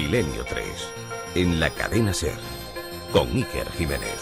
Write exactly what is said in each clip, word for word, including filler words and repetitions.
Milenio tres, en la cadena SER, con Iker Jiménez.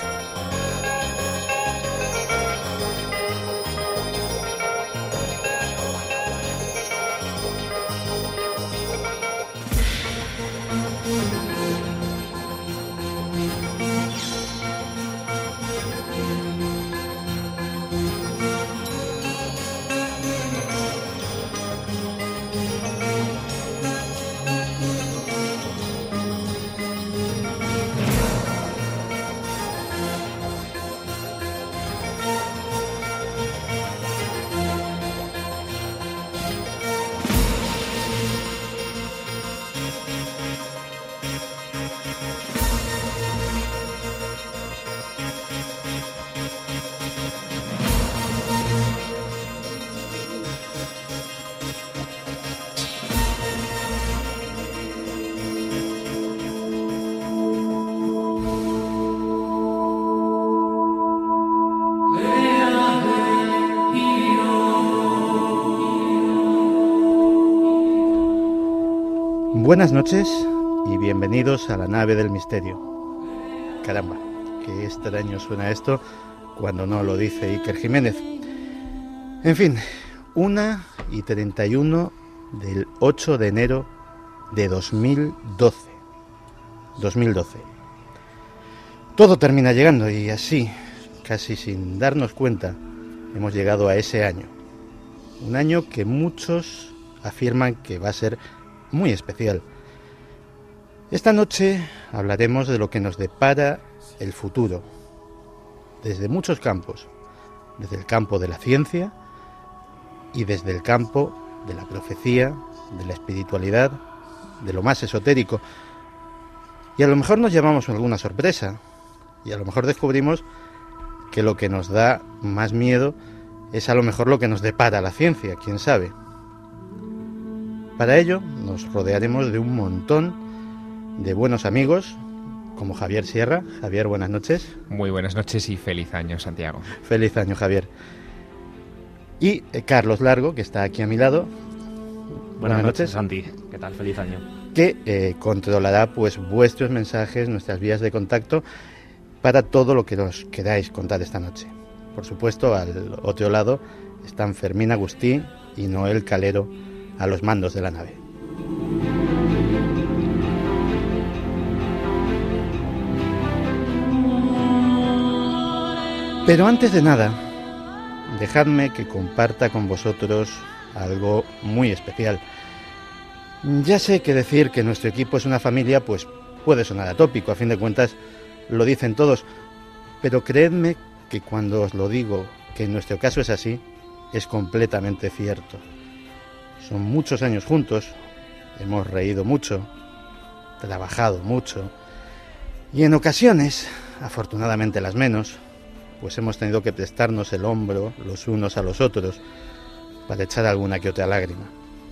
Buenas noches y bienvenidos a la nave del misterio. Caramba, qué extraño suena esto cuando no lo dice Iker Jiménez. En fin, una y treinta y uno del ocho de enero de dos mil doce. dos mil doce. Todo termina llegando y así, casi sin darnos cuenta, hemos llegado a ese año. Un año que muchos afirman que va a ser muy especial. Esta noche hablaremos de lo que nos depara el futuro, desde muchos campos, desde el campo de la ciencia y desde el campo de la profecía, de la espiritualidad, de lo más esotérico. Y a lo mejor nos llevamos alguna sorpresa, y a lo mejor descubrimos que lo que nos da más miedo es a lo mejor lo que nos depara la ciencia, quién sabe. Para ello nos rodearemos de un montón de buenos amigos, como Javier Sierra. Javier, buenas noches. Muy buenas noches y feliz año, Santiago. Feliz año, Javier. Y eh, Carlos Largo, que está aquí a mi lado. Buenas, buenas noches, Santi. ¿Qué tal? Feliz año. Que eh, controlará pues vuestros mensajes, nuestras vías de contacto, para todo lo que nos queráis contar esta noche. Por supuesto, al otro lado están Fermín Agustí y Noel Calero a los mandos de la nave. Pero antes de nada, dejadme que comparta con vosotros algo muy especial. Ya sé que decir que nuestro equipo es una familia pues puede sonar atópico, a fin de cuentas lo dicen todos, pero creedme que cuando os lo digo que en nuestro caso es así, es completamente cierto. Son muchos años juntos, hemos reído mucho, trabajado mucho, y en ocasiones, afortunadamente las menos, pues hemos tenido que prestarnos el hombro los unos a los otros para echar alguna que otra lágrima.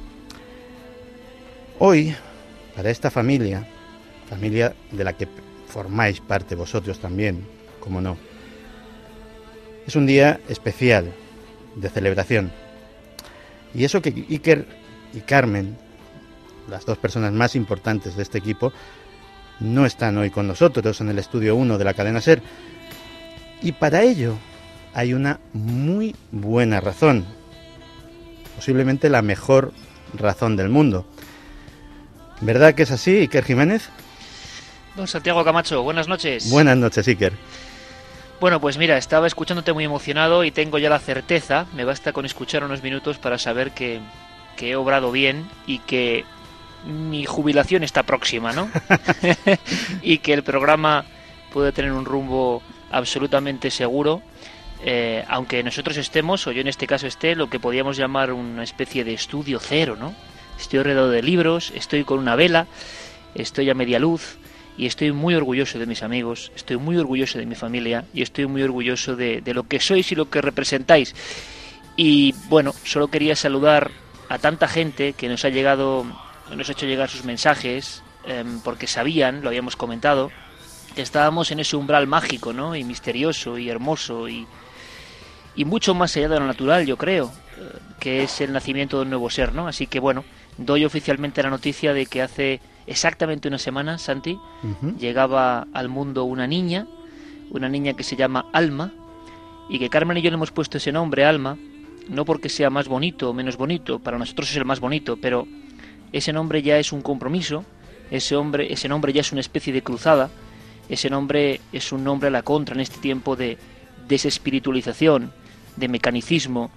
Hoy, para esta familia, familia de la que formáis parte vosotros también, como no, es un día especial, de celebración. Y eso que Iker y Carmen, las dos personas más importantes de este equipo, no están hoy con nosotros en el estudio uno de la cadena SER. Y para ello hay una muy buena razón, posiblemente la mejor razón del mundo. ¿Verdad que es así, Iker Jiménez? Don Santiago Camacho, buenas noches. Buenas noches, Iker. Bueno, pues mira, estaba escuchándote muy emocionado y tengo ya la certeza, me basta con escuchar unos minutos para saber que, que he obrado bien y que mi jubilación está próxima, ¿no? Y que el programa puede tener un rumbo absolutamente seguro, eh, aunque nosotros estemos, o yo en este caso esté, lo que podríamos llamar una especie de estudio cero, ¿no? Estoy rodeado de libros, estoy con una vela, estoy a media luz y estoy muy orgulloso de mis amigos, estoy muy orgulloso de mi familia y estoy muy orgulloso de, de lo que sois y lo que representáis. Y bueno, solo quería saludar a tanta gente que nos ha llegado, nos ha hecho llegar sus mensajes, eh, porque sabían, lo habíamos comentado, que estábamos en ese umbral mágico, ¿no? Y misterioso y hermoso y, y mucho más allá de lo natural, yo creo, eh, que es el nacimiento de un nuevo ser, ¿no? Así que bueno, doy oficialmente la noticia de que hace exactamente una semana, Santi, Ujú. llegaba al mundo una niña, una niña que se llama Alma, y que Carmen y yo le hemos puesto ese nombre, Alma, no porque sea más bonito o menos bonito, para nosotros es el más bonito, pero ese nombre ya es un compromiso, ese, hombre, ese nombre ya es una especie de cruzada, ese nombre es un nombre a la contra en este tiempo de desespiritualización, de mecanicismo,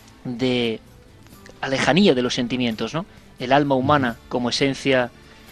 de alejanía de los sentimientos, ¿no? El alma humana como esencia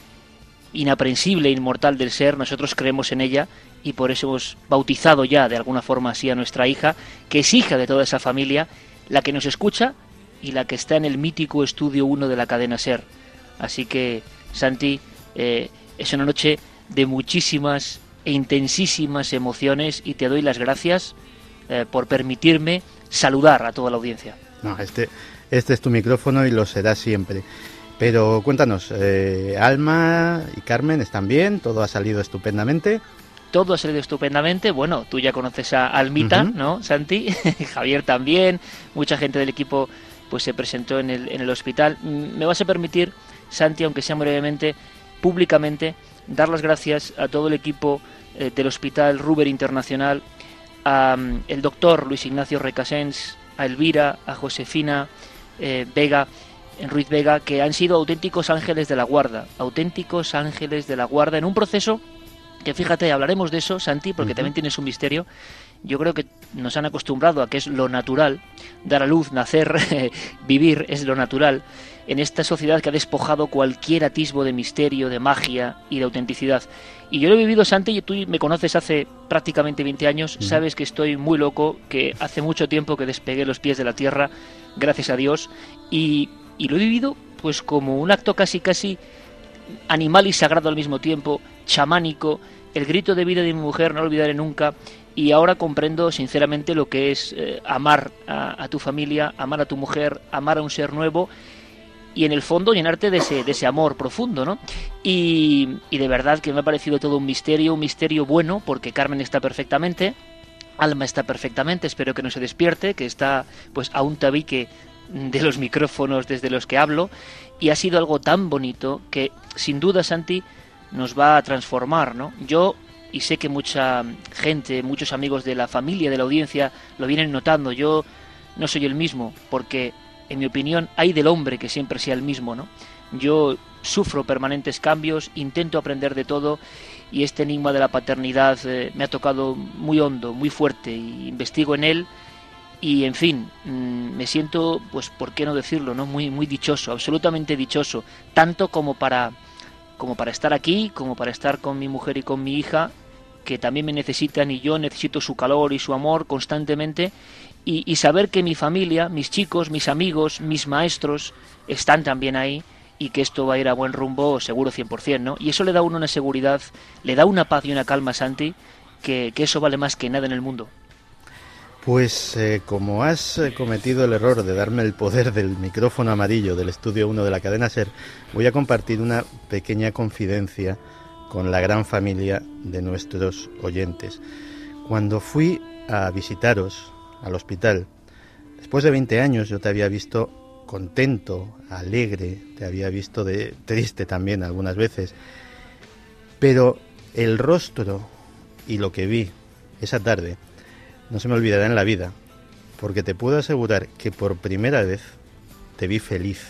inaprensible e inmortal del ser, nosotros creemos en ella y por eso hemos bautizado ya de alguna forma así a nuestra hija, que es hija de toda esa familia, la que nos escucha y la que está en el mítico Estudio uno de la cadena SER. Así que, Santi, eh, es una noche de muchísimas e intensísimas emociones y te doy las gracias eh, por permitirme saludar a toda la audiencia. No, este, este es tu micrófono y lo será siempre. Pero cuéntanos, eh, Alma y Carmen están bien, todo ha salido estupendamente. Todo ha salido estupendamente. Bueno, tú ya conoces a Almita, Uh-huh. ¿no, Santi? Javier también. Mucha gente del equipo pues se presentó en el, en el hospital. Me vas a permitir, Santi, aunque sea brevemente, públicamente, dar las gracias a todo el equipo eh, del Hospital Ruber Internacional, a um, el doctor Luis Ignacio Recasens, a Elvira, a Josefina eh, Vega, en Ruiz Vega, que han sido auténticos ángeles de la guarda, auténticos ángeles de la guarda en un proceso que, fíjate, hablaremos de eso, Santi, porque uh-huh. también tienes un misterio. Yo creo que nos han acostumbrado a que es lo natural, dar a luz, nacer, vivir es lo natural, en esta sociedad que ha despojado cualquier atisbo de misterio, de magia y de autenticidad. Y yo lo he vivido, Santi, y tú me conoces hace prácticamente veinte años, uh-huh. sabes que estoy muy loco, que hace mucho tiempo que despegué los pies de la tierra, gracias a Dios, y, y lo he vivido pues como un acto casi casi animal y sagrado al mismo tiempo, chamánico, el grito de vida de mi mujer, no lo olvidaré nunca, y ahora comprendo sinceramente lo que es eh, amar a, a tu familia, amar a tu mujer, amar a un ser nuevo, y en el fondo llenarte de ese, de ese amor profundo, ¿no? Y, y de verdad que me ha parecido todo un misterio, un misterio bueno, porque Carmen está perfectamente, Alma está perfectamente, espero que no se despierte, que está pues a un tabique de los micrófonos desde los que hablo, y ha sido algo tan bonito que sin duda, Santi, nos va a transformar, ¿no? Yo, y sé que mucha gente, muchos amigos de la familia, de la audiencia, lo vienen notando, yo no soy el mismo, porque en mi opinión hay del hombre que siempre sea el mismo, ¿no? Yo sufro permanentes cambios, intento aprender de todo, y este enigma de la paternidad eh, me ha tocado muy hondo, muy fuerte, y investigo en él. Y en fin, mmm, me siento, pues, ¿por qué no decirlo, no? Muy, muy dichoso, absolutamente dichoso, tanto como para, como para estar aquí, como para estar con mi mujer y con mi hija, que también me necesitan y yo necesito su calor y su amor constantemente, y, y saber que mi familia, mis chicos, mis amigos, mis maestros están también ahí y que esto va a ir a buen rumbo seguro cien por ciento, ¿no? Y eso le da a uno una seguridad, le da una paz y una calma, Santi, que, que eso vale más que nada en el mundo. Pues eh, como has eh, cometido el error de darme el poder del micrófono amarillo del Estudio uno de la cadena SER, voy a compartir una pequeña confidencia con la gran familia de nuestros oyentes. Cuando fui a visitaros al hospital, después de veinte años yo te había visto contento, alegre, te había visto de triste también algunas veces, pero el rostro y lo que vi esa tarde no se me olvidará en la vida, porque te puedo asegurar que por primera vez te vi feliz.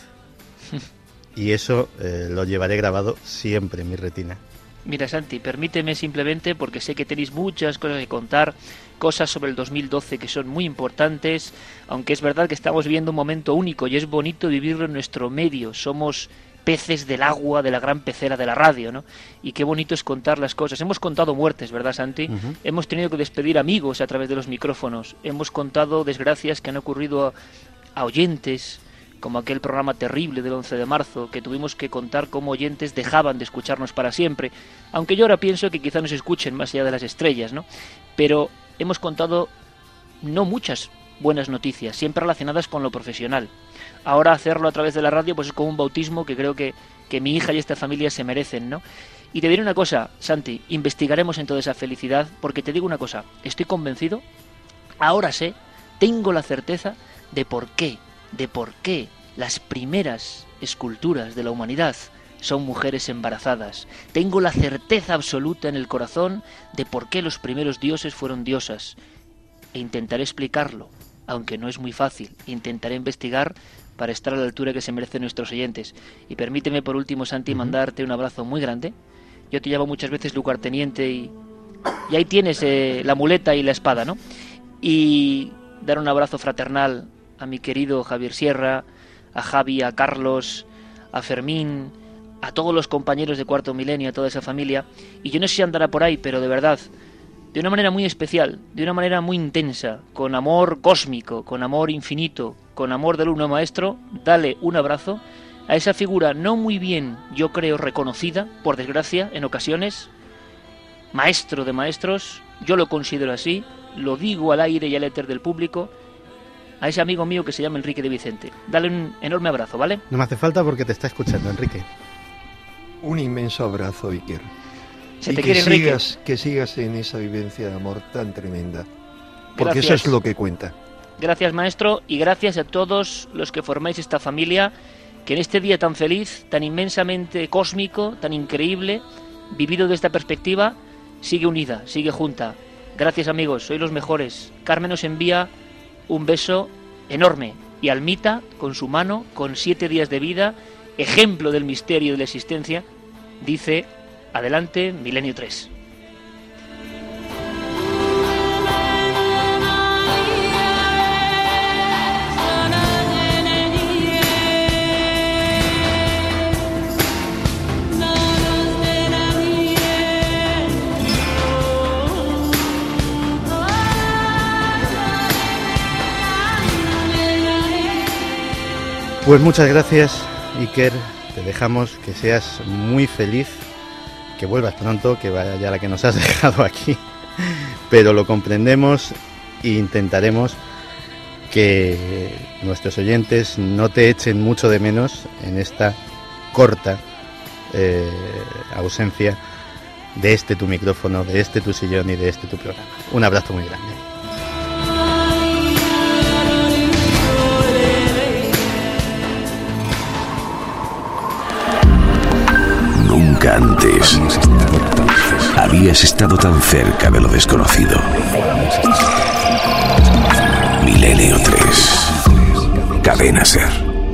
Y eso eh, lo llevaré grabado siempre en mi retina. Mira, Santi, permíteme simplemente, porque sé que tenéis muchas cosas que contar, cosas sobre el dos mil doce que son muy importantes, aunque es verdad que estamos viviendo un momento único y es bonito vivirlo en nuestro medio. Somos peces del agua de la gran pecera de la radio, ¿no? Y qué bonito es contar las cosas. Hemos contado muertes, ¿verdad, Santi? Uh-huh. Hemos tenido que despedir amigos a través de los micrófonos. Hemos contado desgracias que han ocurrido a, a oyentes, como aquel programa terrible del once de marzo, que tuvimos que contar cómo oyentes dejaban de escucharnos para siempre, aunque yo ahora pienso que quizá nos escuchen más allá de las estrellas, ¿no? Pero hemos contado no muchas buenas noticias, siempre relacionadas con lo profesional. Ahora hacerlo a través de la radio pues es como un bautismo que creo que, que mi hija y esta familia se merecen, ¿no? Y te diré una cosa, Santi, investigaremos en toda esa felicidad, porque te digo una cosa, estoy convencido, ahora sé, tengo la certeza de por qué, de por qué las primeras esculturas de la humanidad son mujeres embarazadas. Tengo la certeza absoluta en el corazón de por qué los primeros dioses fueron diosas. E intentaré explicarlo, aunque no es muy fácil. Intentaré investigar para estar a la altura que se merecen nuestros oyentes. Y permíteme por último, Santi, mandarte un abrazo muy grande. Yo te llamo muchas veces lugarteniente y, y ahí tienes eh, la muleta y la espada, ¿no? Y dar un abrazo fraternal a mi querido Javier Sierra, a Javi, a Carlos, a Fermín, a todos los compañeros de Cuarto Milenio, a toda esa familia. Y yo no sé si andará por ahí, pero de verdad, de una manera muy especial, de una manera muy intensa, con amor cósmico, con amor infinito, con amor del uno maestro, dale un abrazo a esa figura no muy bien, yo creo, reconocida, por desgracia, en ocasiones, maestro de maestros, yo lo considero así, lo digo al aire y al éter del público, a ese amigo mío que se llama Enrique de Vicente. Dale un enorme abrazo, ¿vale? No me hace falta porque te está escuchando, Enrique. Un inmenso abrazo, Iker. Se y te que quiere, Enrique. sigas, que sigas en esa vivencia de amor tan tremenda. Porque Gracias. eso es lo que cuenta. Gracias, maestro, y gracias a todos los que formáis esta familia, que en este día tan feliz, tan inmensamente cósmico, tan increíble, vivido de esta perspectiva, sigue unida, sigue junta. Gracias, amigos, sois los mejores. Carmen os envía un beso enorme. Y Almita, con su mano, con siete días de vida, ejemplo del misterio de la existencia, dice: adelante, Milenio tres. Pues muchas gracias, Iker. Te dejamos, que seas muy feliz, que vuelvas pronto, que vaya ya la que nos has dejado aquí. Pero lo comprendemos e intentaremos que nuestros oyentes no te echen mucho de menos en esta corta eh, ausencia de este tu micrófono, de este tu sillón y de este tu programa. Un abrazo muy grande. Nunca antes habías estado tan cerca de lo desconocido. Milenio tres. Cadena Ser.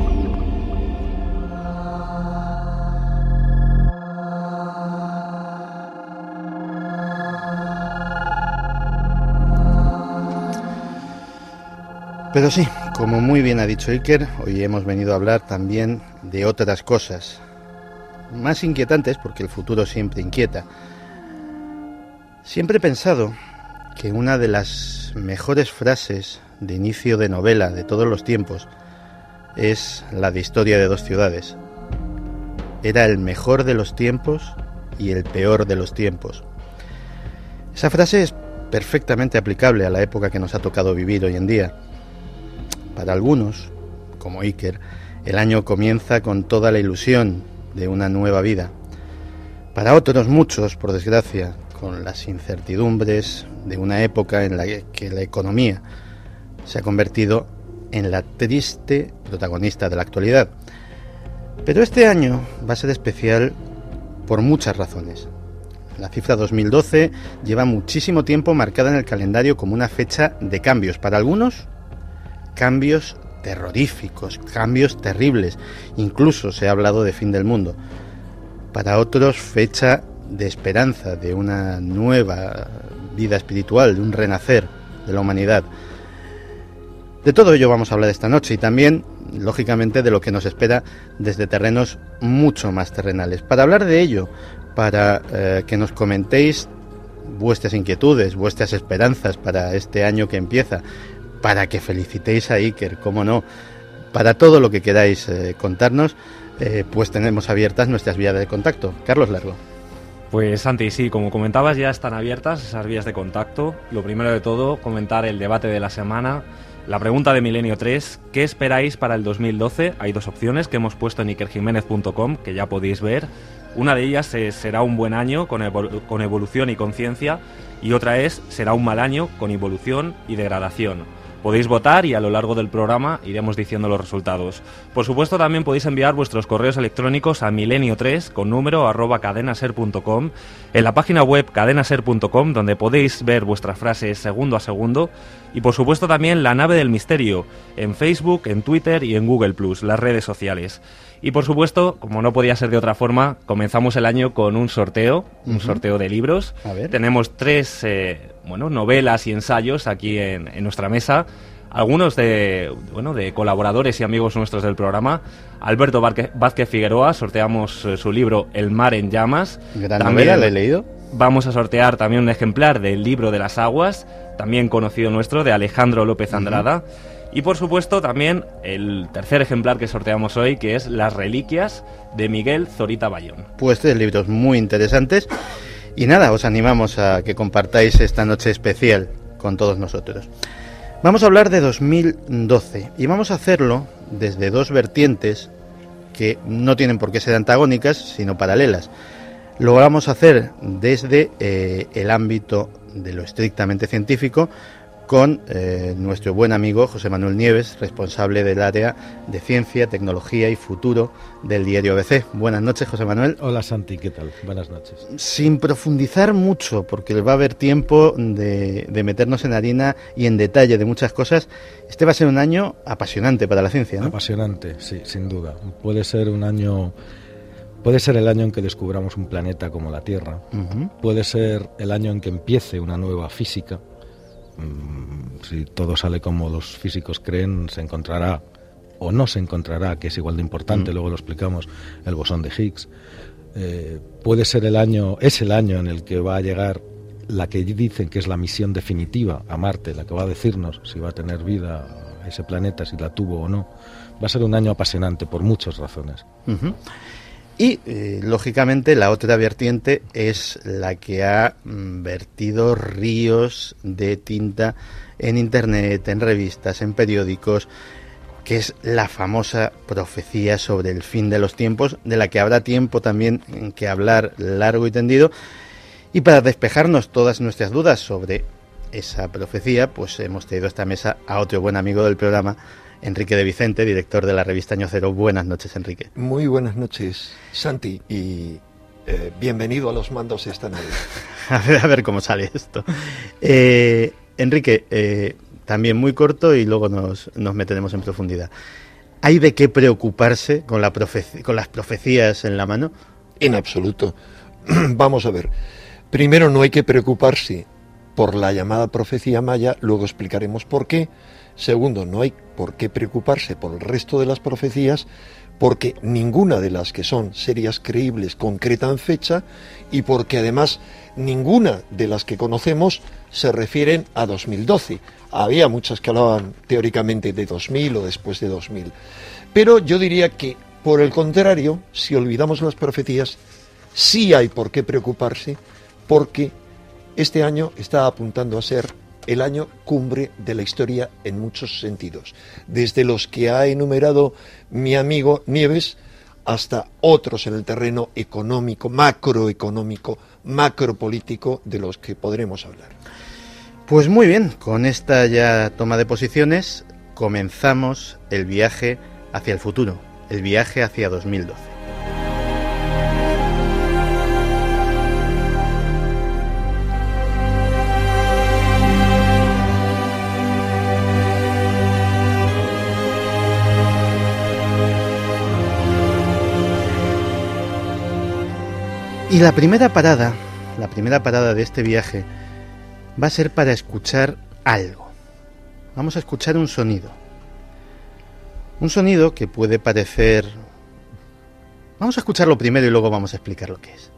Pero sí, como muy bien ha dicho Iker, hoy hemos venido a hablar también de otras cosas más inquietantes, porque el futuro siempre inquieta. Siempre he pensado que una de las mejores frases de inicio de novela de todos los tiempos es la de Historia de dos ciudades. Era el mejor de los tiempos y el peor de los tiempos. Esa frase es perfectamente aplicable a la época que nos ha tocado vivir hoy en día. Para algunos, como Iker, el año comienza con toda la ilusión de una nueva vida. Para otros, muchos, por desgracia, con las incertidumbres de una época en la que la economía se ha convertido en la triste protagonista de la actualidad. Pero este año va a ser especial por muchas razones. La cifra dos mil doce lleva muchísimo tiempo marcada en el calendario como una fecha de cambios. Para algunos, cambios terroríficos, cambios terribles. Incluso se ha hablado de fin del mundo. Para otros, fecha de esperanza, de una nueva vida espiritual, de un renacer de la humanidad. De todo ello vamos a hablar esta noche y también, lógicamente, de lo que nos espera desde terrenos mucho más terrenales. Para hablar de ello, para eh, que nos comentéis vuestras inquietudes, vuestras esperanzas para este año que empieza, para que felicitéis a Iker, cómo no, para todo lo que queráis eh, contarnos, eh, pues tenemos abiertas nuestras vías de contacto. Carlos Largo. Pues Santi, sí, como comentabas, ya están abiertas esas vías de contacto. Lo primero de todo, comentar el debate de la semana. La pregunta de Milenio tres, ¿qué esperáis para el dos mil doce? Hay dos opciones que hemos puesto en iker jiménez punto com, que ya podéis ver. Una de ellas es, será un buen año con, evol- con evolución y conciencia, y otra es, será un mal año con evolución y degradación. Podéis votar y a lo largo del programa iremos diciendo los resultados. Por supuesto, también podéis enviar vuestros correos electrónicos a milenio tres con número arroba cadenaser punto com, en la página web cadenaser punto com, donde podéis ver vuestras frases segundo a segundo, y por supuesto también La Nave del Misterio en Facebook, en Twitter y en Google plus, las redes sociales. Y por supuesto, como no podía ser de otra forma, comenzamos el año con un sorteo, un uh-huh. sorteo de libros. A ver. Tenemos tres eh, bueno, novelas y ensayos aquí en, en nuestra mesa. Algunos de bueno de colaboradores y amigos nuestros del programa. Alberto Vázquez Figueroa, sorteamos eh, su libro El mar en llamas. Gran también novela, la he leído. Vamos a sortear también un ejemplar del Libro de las Aguas, también conocido nuestro, de Alejandro López Andrada. Uh-huh. Y por supuesto también el tercer ejemplar que sorteamos hoy, que es Las Reliquias, de Miguel Zorita Bayón. Pues tres libros muy interesantes. Y nada, os animamos a que compartáis esta noche especial con todos nosotros. Vamos a hablar de dos mil doce y vamos a hacerlo desde dos vertientes que no tienen por qué ser antagónicas, sino paralelas. Lo vamos a hacer desde eh, el ámbito de lo estrictamente científico, con eh, nuestro buen amigo José Manuel Nieves, responsable del área de Ciencia, Tecnología y Futuro del diario A B C. Buenas noches, José Manuel. Hola, Santi, ¿qué tal? Buenas noches. Sin profundizar mucho, porque va a haber tiempo de, de meternos en harina y en detalle de muchas cosas, este va a ser un año apasionante para la ciencia, ¿no? Apasionante, sí, sin duda. Puede ser un año... Puede ser el año en que descubramos un planeta como la Tierra. Uh-huh. Puede ser el año en que empiece una nueva física. Si todo sale como los físicos creen, se encontrará o no se encontrará, que es igual de importante, mm. luego lo explicamos, el bosón de Higgs. Eh, puede ser el año, es el año en el que va a llegar la que dicen que es la misión definitiva a Marte, la que va a decirnos si va a tener vida ese planeta, si la tuvo o no. Va a ser un año apasionante por muchas razones. Uh-huh. Y, eh, lógicamente, la otra vertiente es la que ha mm, vertido ríos de tinta en Internet, en revistas, en periódicos, que es la famosa profecía sobre el fin de los tiempos, de la que habrá tiempo también en que hablar largo y tendido. Y para despejarnos todas nuestras dudas sobre esa profecía, pues hemos traído a esta mesa a otro buen amigo del programa, Enrique de Vicente, director de la revista Año Cero. Buenas noches, Enrique. Muy buenas noches, Santi, y eh, bienvenido a los mandos esta noche. a, ver, a ver cómo sale esto. Eh, Enrique, eh, también muy corto y luego nos, nos meteremos en profundidad. ¿Hay de qué preocuparse con, la profe- con las profecías en la mano? En absoluto. Vamos a ver. Primero, no hay que preocuparse por la llamada profecía maya, luego explicaremos por qué. Segundo, no hay por qué preocuparse por el resto de las profecías, porque ninguna de las que son serias, creíbles, concretan fecha, y porque además ninguna de las que conocemos se refieren a dos mil doce. Había muchas que hablaban teóricamente de dos mil o después de dos mil. Pero yo diría que, por el contrario, si olvidamos las profecías, sí hay por qué preocuparse, porque este año está apuntando a ser el año cumbre de la historia en muchos sentidos, desde los que ha enumerado mi amigo Nieves hasta otros en el terreno económico, macroeconómico, macropolítico, de los que podremos hablar. Pues muy bien, con esta ya toma de posiciones comenzamos el viaje hacia el futuro, el viaje hacia dos mil doce. Y la primera parada, la primera parada de este viaje va a ser para escuchar algo. Vamos a escuchar un sonido. Un sonido que puede parecer... Vamos a escucharlo primero y luego vamos a explicar lo que es.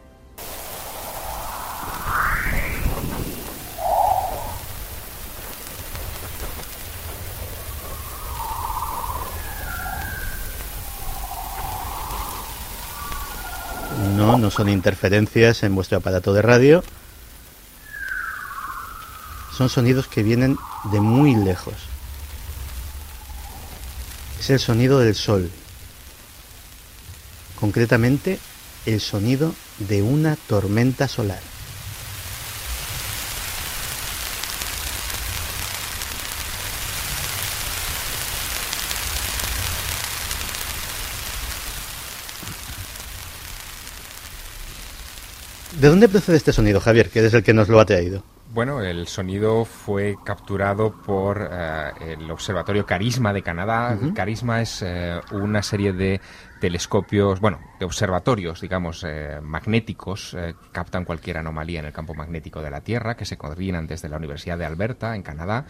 No, no son interferencias en vuestro aparato de radio. Son sonidos que vienen de muy lejos. Es el sonido del sol. Concretamente, el sonido de una tormenta solar. ¿De dónde procede este sonido, Javier, que es el que nos lo ha traído? Bueno, el sonido fue capturado por uh, el Observatorio Carisma de Canadá. Uh-huh. Carisma es uh, una serie de telescopios, bueno, de observatorios, digamos, eh, magnéticos, eh, captan cualquier anomalía en el campo magnético de la Tierra, que se coordinan desde la Universidad de Alberta, en Canadá,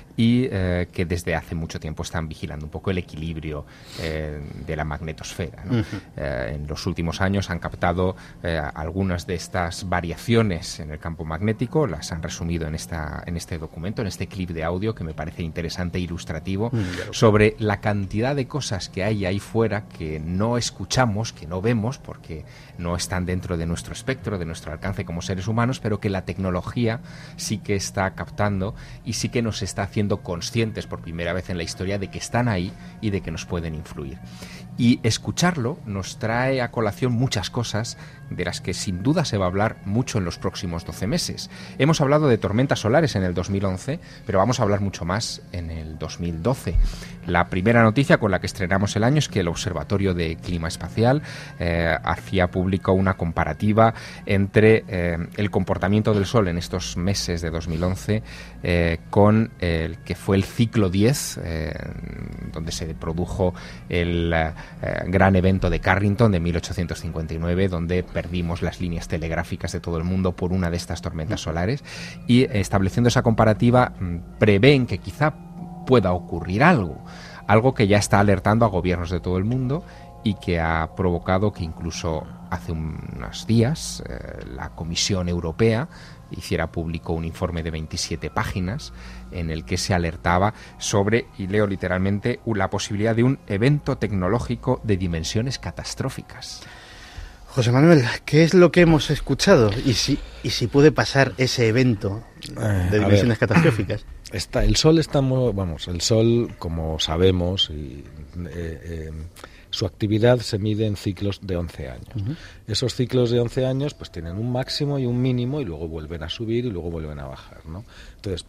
y eh, que desde hace mucho tiempo están vigilando un poco el equilibrio eh, de la magnetosfera, ¿no? Uh-huh. Eh, en los últimos años han captado eh, algunas de estas variaciones en el campo magnético, las han resumido en, esta, en este documento, en este clip de audio, que me parece interesante e ilustrativo, uh-huh. sobre la cantidad de cosas que hay ahí fuera que no no escuchamos, que no vemos, porque no están dentro de nuestro espectro, de nuestro alcance como seres humanos, pero que la tecnología sí que está captando y sí que nos está haciendo conscientes por primera vez en la historia de que están ahí y de que nos pueden influir. Y escucharlo nos trae a colación muchas cosas de las que sin duda se va a hablar mucho en los próximos doce meses. Hemos hablado de tormentas solares en el dos mil once, pero vamos a hablar mucho más en el dos mil doce. La primera noticia con la que estrenamos el año es que el Observatorio de Clima Espacial eh, hacía público una comparativa entre eh, el comportamiento del Sol en estos meses de dos mil once eh, con el que fue el ciclo diez, eh, donde se produjo el eh, gran evento de Carrington de mil ochocientos cincuenta y nueve, donde perdimos las líneas telegráficas de todo el mundo por una de estas tormentas solares, y estableciendo esa comparativa prevén que quizá pueda ocurrir algo, algo que ya está alertando a gobiernos de todo el mundo y que ha provocado que incluso hace unos días eh, la Comisión Europea hiciera público un informe de veintisiete páginas en el que se alertaba sobre, y leo literalmente, la posibilidad de un evento tecnológico de dimensiones catastróficas. José Manuel, ¿qué es lo que hemos escuchado? ¿Y si, y si puede pasar ese evento de dimensiones ver, catastróficas? Está, el Sol está muy, vamos, el Sol, como sabemos, y, eh, eh, su actividad se mide en ciclos de once años. Uh-huh. Esos ciclos de once años pues tienen un máximo y un mínimo y luego vuelven a subir y luego vuelven a bajar, ¿no? Entonces,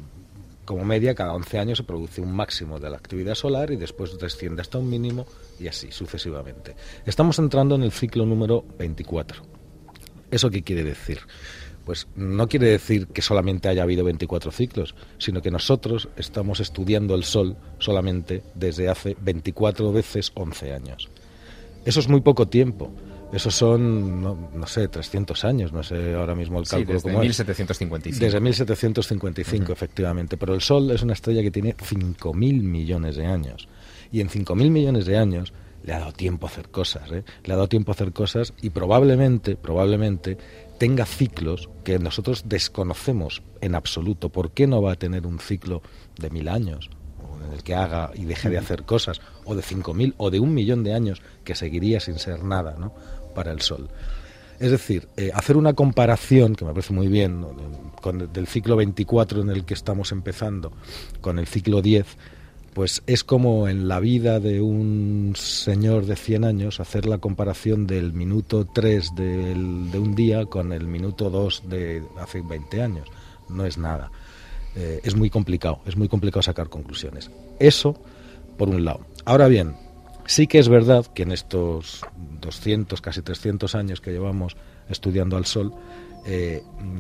como media, cada once años se produce un máximo de la actividad solar y después desciende hasta un mínimo y así sucesivamente. Estamos entrando en el ciclo número veinticuatro. ¿Eso qué quiere decir? Pues no quiere decir que solamente haya habido veinticuatro ciclos, sino que nosotros estamos estudiando el Sol solamente desde hace veinticuatro veces once años. Eso es muy poco tiempo. Esos son, no, no sé, trescientos años, no sé ahora mismo el cálculo. Sí, desde mil setecientos cincuenta y cinco. Desde mil setecientos cincuenta y cinco, uh-huh. efectivamente. Pero el Sol es una estrella que tiene cinco mil millones de años. Y en cinco mil millones de años le ha dado tiempo a hacer cosas, ¿eh? Le ha dado tiempo a hacer cosas y probablemente, probablemente tenga ciclos que nosotros desconocemos en absoluto. ¿Por qué no va a tener un ciclo de mil años? En el que haga y deje de hacer cosas, o de cinco mil, o de un millón de años, que seguiría sin ser nada, ¿no?, para el Sol. Es decir, eh, hacer una comparación, que me parece muy bien, ¿no?, con, del ciclo veinticuatro en el que estamos empezando, con el ciclo diez, pues es como en la vida de un señor de cien años, hacer la comparación del minuto tres del, de un día con el minuto dos de hace veinte años. No es nada. Eh, es muy complicado, es muy complicado sacar conclusiones. Eso, por un lado. Ahora bien, sí que es verdad que en estos doscientos, casi trescientos años que llevamos estudiando al Sol, eh,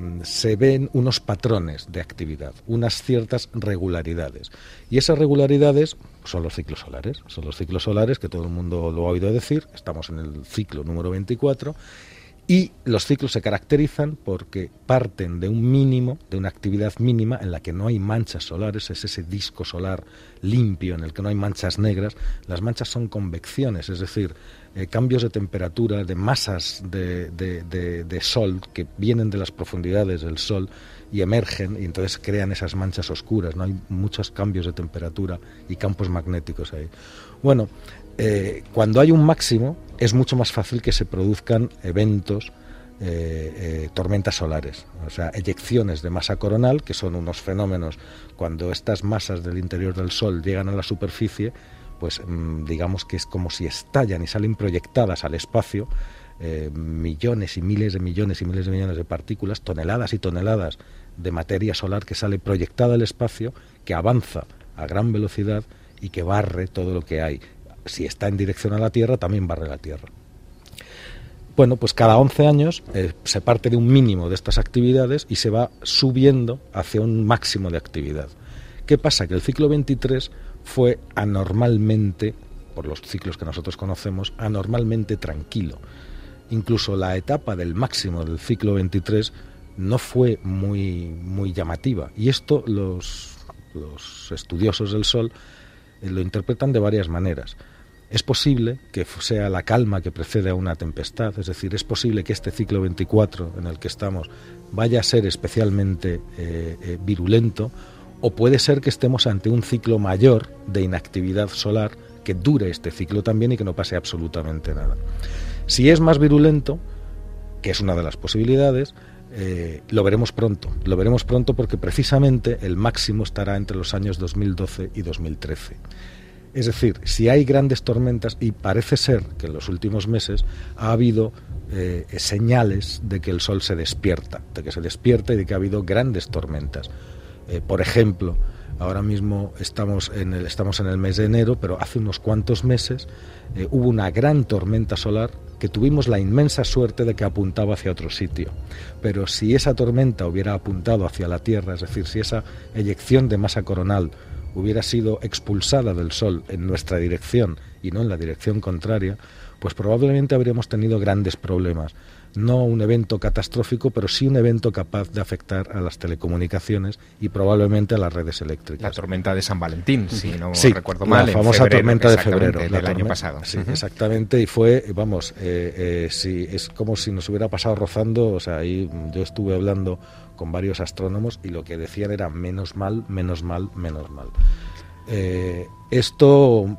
se ven unos patrones de actividad, unas ciertas regularidades. Y esas regularidades son los ciclos solares, son los ciclos solares que todo el mundo lo ha oído decir. Estamos en el ciclo número veinticuatro. Y los ciclos se caracterizan porque parten de un mínimo, de una actividad mínima en la que no hay manchas solares, es ese disco solar limpio en el que no hay manchas negras. Las manchas son convecciones, es decir, eh, cambios de temperatura, de masas de, de, de, de sol que vienen de las profundidades del Sol y emergen y entonces crean esas manchas oscuras, ¿no? Hay muchos cambios de temperatura y campos magnéticos ahí. Bueno, Eh, cuando hay un máximo es mucho más fácil que se produzcan eventos, eh, eh, tormentas solares, o sea, eyecciones de masa coronal, que son unos fenómenos cuando estas masas del interior del Sol llegan a la superficie, pues mmm, digamos que es como si estallan y salen proyectadas al espacio eh, millones y miles de millones y miles de millones de partículas, toneladas y toneladas de materia solar que sale proyectada al espacio, que avanza a gran velocidad y que barre todo lo que hay. Si está en dirección a la Tierra, también barre la Tierra. Bueno, pues cada once años eh, se parte de un mínimo de estas actividades y se va subiendo hacia un máximo de actividad. ¿Qué pasa? Que el ciclo veintitrés fue anormalmente, por los ciclos que nosotros conocemos, anormalmente tranquilo. Incluso la etapa del máximo del ciclo veintitrés no fue muy, muy llamativa. Y esto los, los estudiosos del Sol eh, lo interpretan de varias maneras. Es posible que sea la calma que precede a una tempestad, es decir, es posible que este ciclo veinticuatro en el que estamos vaya a ser especialmente eh, eh, virulento, o puede ser que estemos ante un ciclo mayor de inactividad solar que dure este ciclo también y que no pase absolutamente nada. Si es más virulento, que es una de las posibilidades, eh, lo veremos pronto. Lo veremos pronto porque precisamente el máximo estará entre los años dos mil doce y dos mil trece. Es decir, si hay grandes tormentas, y parece ser que en los últimos meses ha habido eh, señales de que el Sol se despierta, de que se despierta y de que ha habido grandes tormentas. Eh, por ejemplo, ahora mismo estamos en el, estamos en el mes de enero, pero hace unos cuantos meses eh, hubo una gran tormenta solar que tuvimos la inmensa suerte de que apuntaba hacia otro sitio. Pero si esa tormenta hubiera apuntado hacia la Tierra, es decir, si esa eyección de masa coronal hubiera sido expulsada del Sol en nuestra dirección y no en la dirección contraria, pues probablemente habríamos tenido grandes problemas. No un evento catastrófico, pero sí un evento capaz de afectar a las telecomunicaciones y probablemente a las redes eléctricas. La tormenta de San Valentín, si no sí, recuerdo mal. La famosa febrero, tormenta de febrero. Del la año tormenta, pasado. Sí, uh-huh. Exactamente, y fue, vamos, eh, eh, sí, es como si nos hubiera pasado rozando, o sea, ahí yo estuve hablando con varios astrónomos y lo que decían era menos mal, menos mal, menos mal. Eh, esto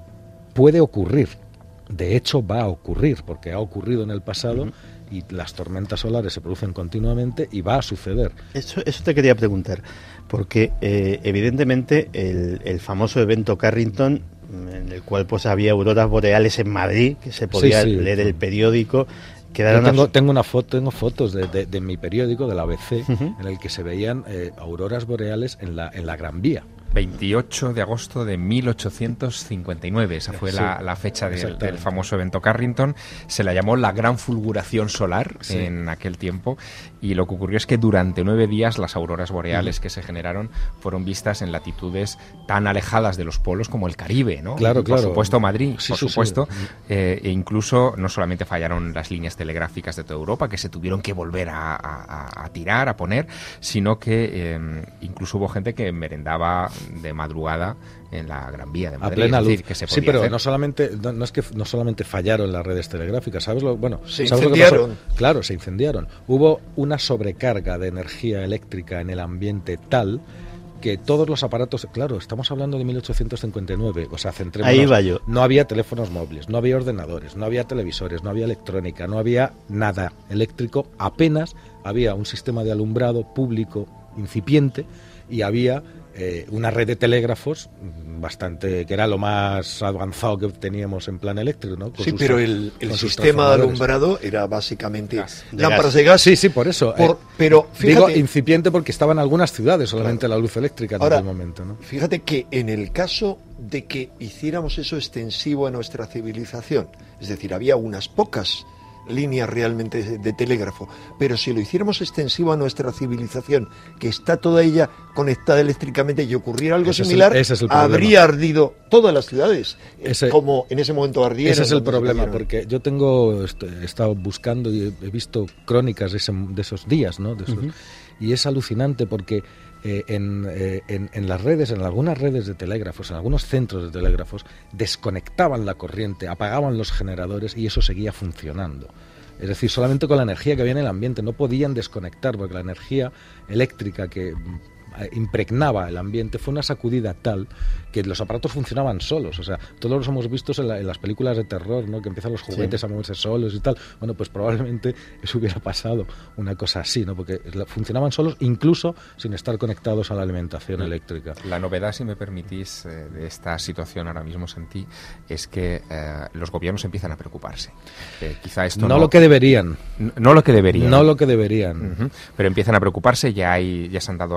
puede ocurrir, de hecho va a ocurrir, porque ha ocurrido en el pasado. Uh-huh. Y las tormentas solares se producen continuamente y va a suceder. Eso, eso te quería preguntar, porque eh, evidentemente el, el famoso evento Carrington, en el cual pues había auroras boreales en Madrid, que se podía sí, sí. leer el periódico. Yo tengo, tengo una foto, tengo fotos de, de, de mi periódico, de la A B C, uh-huh. en el que se veían eh, auroras boreales en la, en la Gran Vía. veintiocho de agosto de mil ochocientos cincuenta y nueve, esa fue sí, la, la fecha del, del famoso evento Carrington. Se la llamó la gran fulguración solar sí. en aquel tiempo, y lo que ocurrió es que durante nueve días las auroras boreales uh-huh. que se generaron fueron vistas en latitudes tan alejadas de los polos como el Caribe, ¿no? Claro, por claro. supuesto Madrid, sí, por sí, supuesto, sí. Eh, e incluso no solamente fallaron las líneas telegráficas de toda Europa, que se tuvieron que volver a, a, a tirar, a poner, sino que eh, incluso hubo gente que merendaba de madrugada en la Gran Vía de Madrid. A plena es decir, luz. Que se sí, pero hacer. no solamente no, no es que no solamente fallaron las redes telegráficas, ¿sabes lo bueno? Se ¿sabes incendiaron. Lo que pasó? Claro, se incendiaron. Hubo una sobrecarga de energía eléctrica en el ambiente tal que todos los aparatos, claro, estamos hablando de mil ochocientos cincuenta y nueve, o sea, centrémonos. Ahí va yo. No había teléfonos móviles, no había ordenadores, no había televisores, no había electrónica, no había nada eléctrico, apenas había un sistema de alumbrado público incipiente y había eh, una red de telégrafos bastante, que era lo más avanzado que teníamos en plan eléctrico, ¿no? Con sí, sus, pero el, el sistema de alumbrado era básicamente gas. lámparas de gas. Sí, sí, por eso. Por, eh, pero fíjate, digo incipiente porque estaba en algunas ciudades solamente claro. la luz eléctrica en Ahora, aquel momento, ¿no? Fíjate que en el caso de que hiciéramos eso extensivo a nuestra civilización, es decir, había unas pocas líneas realmente de, de telégrafo, pero si lo hiciéramos extensivo a nuestra civilización, que está toda ella conectada eléctricamente, y ocurriera algo ese similar, es el, ese es el habría ardido todas las ciudades, ese, como en ese momento ardieron. Ese es el problema, porque yo tengo he estado buscando y he visto crónicas de, ese, de esos días, ¿no? De esos, uh-huh. Y es alucinante porque Eh, en, eh, en, en las redes, en algunas redes de telégrafos, en algunos centros de telégrafos, desconectaban la corriente, apagaban los generadores y eso seguía funcionando. Es decir, solamente con la energía que había en el ambiente, no podían desconectar, porque la energía eléctrica que impregnaba el ambiente fue una sacudida tal que los aparatos funcionaban solos. O sea, todos los hemos visto en, la, en las películas de terror, ¿no? Que empiezan los juguetes sí. a moverse solos y tal. Bueno, pues probablemente eso hubiera pasado, una cosa así, ¿no? Porque funcionaban solos incluso sin estar conectados a la alimentación sí. eléctrica. La novedad, si me permitís, eh, de esta situación ahora mismo, Santi, es que eh, los gobiernos empiezan a preocuparse. Eh, quizá esto no, no lo que deberían. No, no lo que deberían. No lo que deberían. Uh-huh. Pero empiezan a preocuparse, ya hay, ya se han dado algunos pasos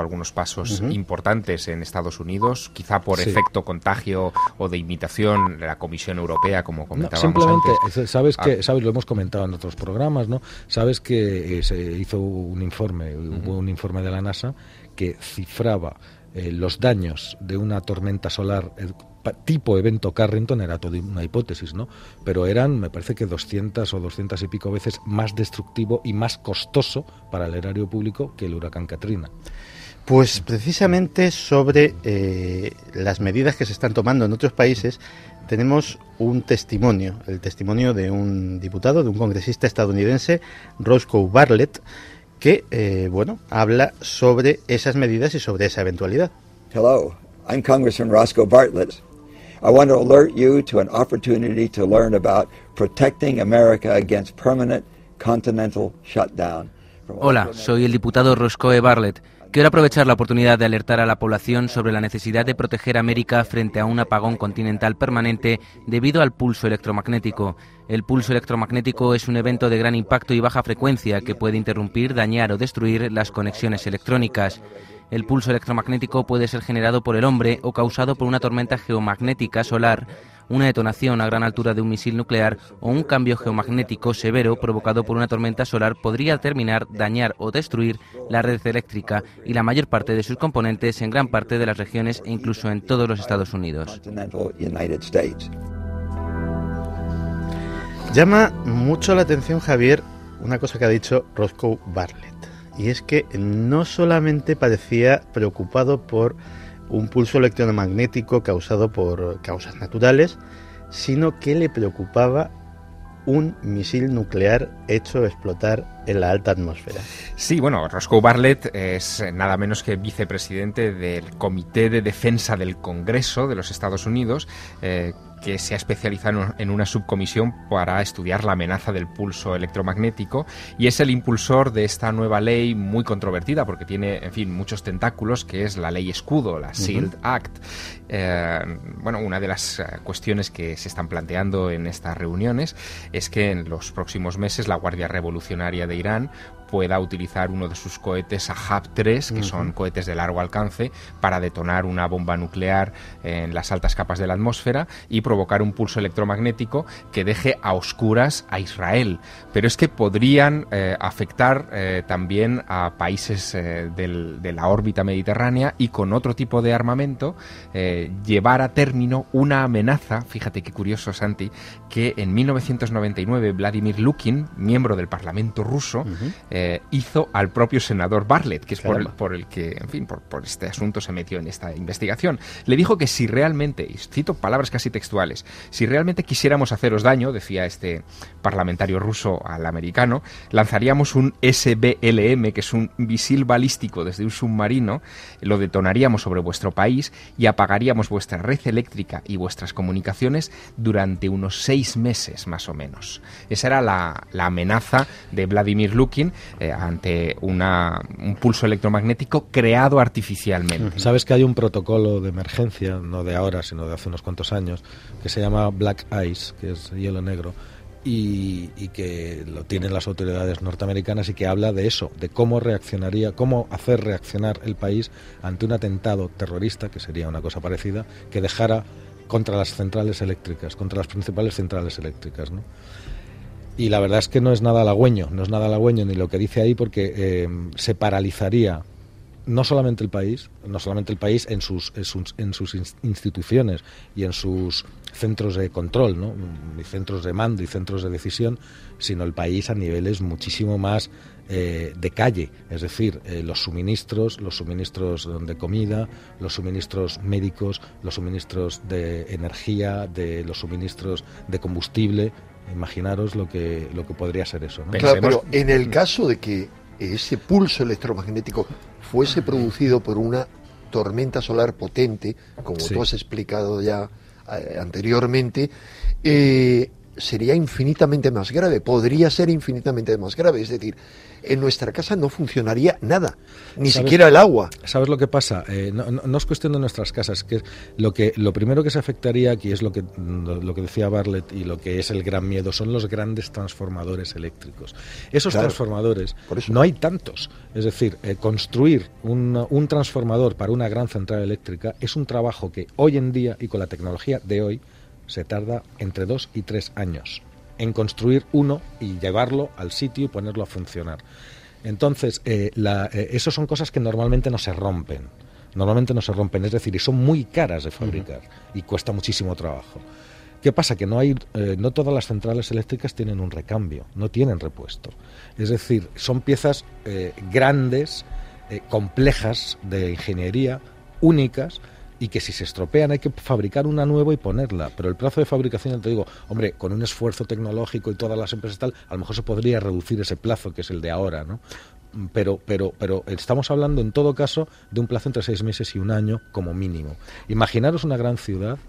pasos uh-huh. importantes en Estados Unidos, quizá por sí. efecto contagio o de imitación de la Comisión Europea, como comentábamos no, simplemente, antes. Sabes ah. que, sabes, lo hemos comentado en otros programas, ¿no? Sabes que eh, se hizo un informe, uh-huh. hubo un informe de la NASA que cifraba eh, los daños de una tormenta solar eh, tipo evento Carrington, era todo una hipótesis, ¿no? Pero eran, me parece que doscientas o doscientas y pico veces más destructivo y más costoso para el erario público que el huracán Katrina. Pues precisamente sobre eh, las medidas que se están tomando en otros países tenemos un testimonio, el testimonio de un diputado, de un congresista estadounidense, Roscoe Bartlett, que, eh, bueno, habla sobre esas medidas y sobre esa eventualidad. Hello, I'm Congressman Roscoe Bartlett. I want to alert you to an opportunity to learn about protecting America against permanent continental shutdown. Hola, soy el diputado Roscoe Bartlett. Quiero aprovechar la oportunidad de alertar a la población sobre la necesidad de proteger a América frente a un apagón continental permanente debido al pulso electromagnético. El pulso electromagnético es un evento de gran impacto y baja frecuencia que puede interrumpir, dañar o destruir las conexiones electrónicas. El pulso electromagnético puede ser generado por el hombre o causado por una tormenta geomagnética solar, una detonación a gran altura de un misil nuclear o un cambio geomagnético severo provocado por una tormenta solar podría terminar, dañar o destruir la red eléctrica y la mayor parte de sus componentes en gran parte de las regiones e incluso en todos los Estados Unidos. Llama mucho la atención, Javier, una cosa que ha dicho Roscoe Bartlett, y es que no solamente parecía preocupado por un pulso electromagnético causado por causas naturales, sino que le preocupaba un misil nuclear hecho explotar en la alta atmósfera. Sí, bueno, Roscoe Bartlett es nada menos que vicepresidente del Comité de Defensa del Congreso de los Estados Unidos, eh, que se ha especializado en una subcomisión para estudiar la amenaza del pulso electromagnético, y es el impulsor de esta nueva ley muy controvertida porque tiene, en fin, muchos tentáculos, que es la ley escudo, la SHIELD uh-huh. Act. Eh, bueno, una de las cuestiones que se están planteando en estas reuniones es que en los próximos meses la Guardia Revolucionaria de Irán pueda utilizar uno de sus cohetes Ahab tres, que uh-huh. son cohetes de largo alcance, para detonar una bomba nuclear en las altas capas de la atmósfera y provocar un pulso electromagnético que deje a oscuras a Israel. Pero es que podrían eh, afectar eh, también a países eh, del, de la órbita mediterránea y con otro tipo de armamento eh, llevar a término una amenaza, fíjate qué curioso, Santi, que en mil novecientos noventa y nueve Vladimir Lukin, miembro del Parlamento ruso, uh-huh. eh, hizo al propio senador Bartlett, que es por el, por el que, en fin, por, por este asunto se metió en esta investigación. Le dijo que si realmente, y cito palabras casi textuales, si realmente quisiéramos haceros daño, decía este parlamentario ruso al americano, lanzaríamos un S B L M, que es un misil balístico desde un submarino, lo detonaríamos sobre vuestro país y apagaríamos vuestra red eléctrica y vuestras comunicaciones durante unos seis meses más o menos. Esa era la, la amenaza de Vladimir Lukin eh, ante una, un pulso electromagnético creado artificialmente. Sabes que hay un protocolo de emergencia, no de ahora, sino de hace unos cuantos años, que se llama Black Ice, que es hielo negro, y, y que lo tienen las autoridades norteamericanas y que habla de eso, de cómo reaccionaría, cómo hacer reaccionar el país ante un atentado terrorista, que sería una cosa parecida, que dejara contra las centrales eléctricas, contra las principales centrales eléctricas, ¿no? Y la verdad es que no es nada halagüeño, no es nada halagüeño ni lo que dice ahí, porque eh, se paralizaría no solamente el país, no solamente el país en sus, en sus, en sus instituciones y en sus centros de control, ¿no? Y centros de mando y centros de decisión, sino el país a niveles muchísimo más eh, de calle, es decir, eh, los suministros, los suministros de comida, los suministros médicos, los suministros de energía, de los suministros de combustible. Imaginaros lo que lo que podría ser eso, ¿no? Claro, pero en el caso de que ese pulso electromagnético fuese producido por una tormenta solar potente, como sí. tú has explicado ya eh, anteriormente, eh, sería infinitamente más grave, podría ser infinitamente más grave. Es decir, en nuestra casa no funcionaría nada, ni siquiera el agua. ¿Sabes lo que pasa? Eh, no, no, no es cuestión de nuestras casas, que lo que lo primero que se afectaría aquí es lo que lo, lo que decía Bartlett, y lo que es el gran miedo son los grandes transformadores eléctricos. Esos claro, transformadores no hay tantos. Es decir, eh, construir un, un transformador para una gran central eléctrica es un trabajo que hoy en día y con la tecnología de hoy se tarda entre dos y tres años en construir uno y llevarlo al sitio y ponerlo a funcionar. Entonces, eh, la, eh, eso son cosas que normalmente no se rompen. Normalmente no se rompen, es decir, y son muy caras de fabricar uh-huh. y cuesta muchísimo trabajo. ¿Qué pasa? Que no hay, eh, no todas las centrales eléctricas tienen un recambio, no tienen repuesto. Es decir, son piezas eh, grandes, eh, complejas de ingeniería, únicas, y que si se estropean hay que fabricar una nueva y ponerla, pero el plazo de fabricación, te digo, hombre, con un esfuerzo tecnológico y todas las empresas tal, a lo mejor se podría reducir ese plazo que es el de ahora, ¿no? Pero, pero, pero estamos hablando en todo caso de un plazo entre seis meses y un año como mínimo. Imaginaros una gran ciudad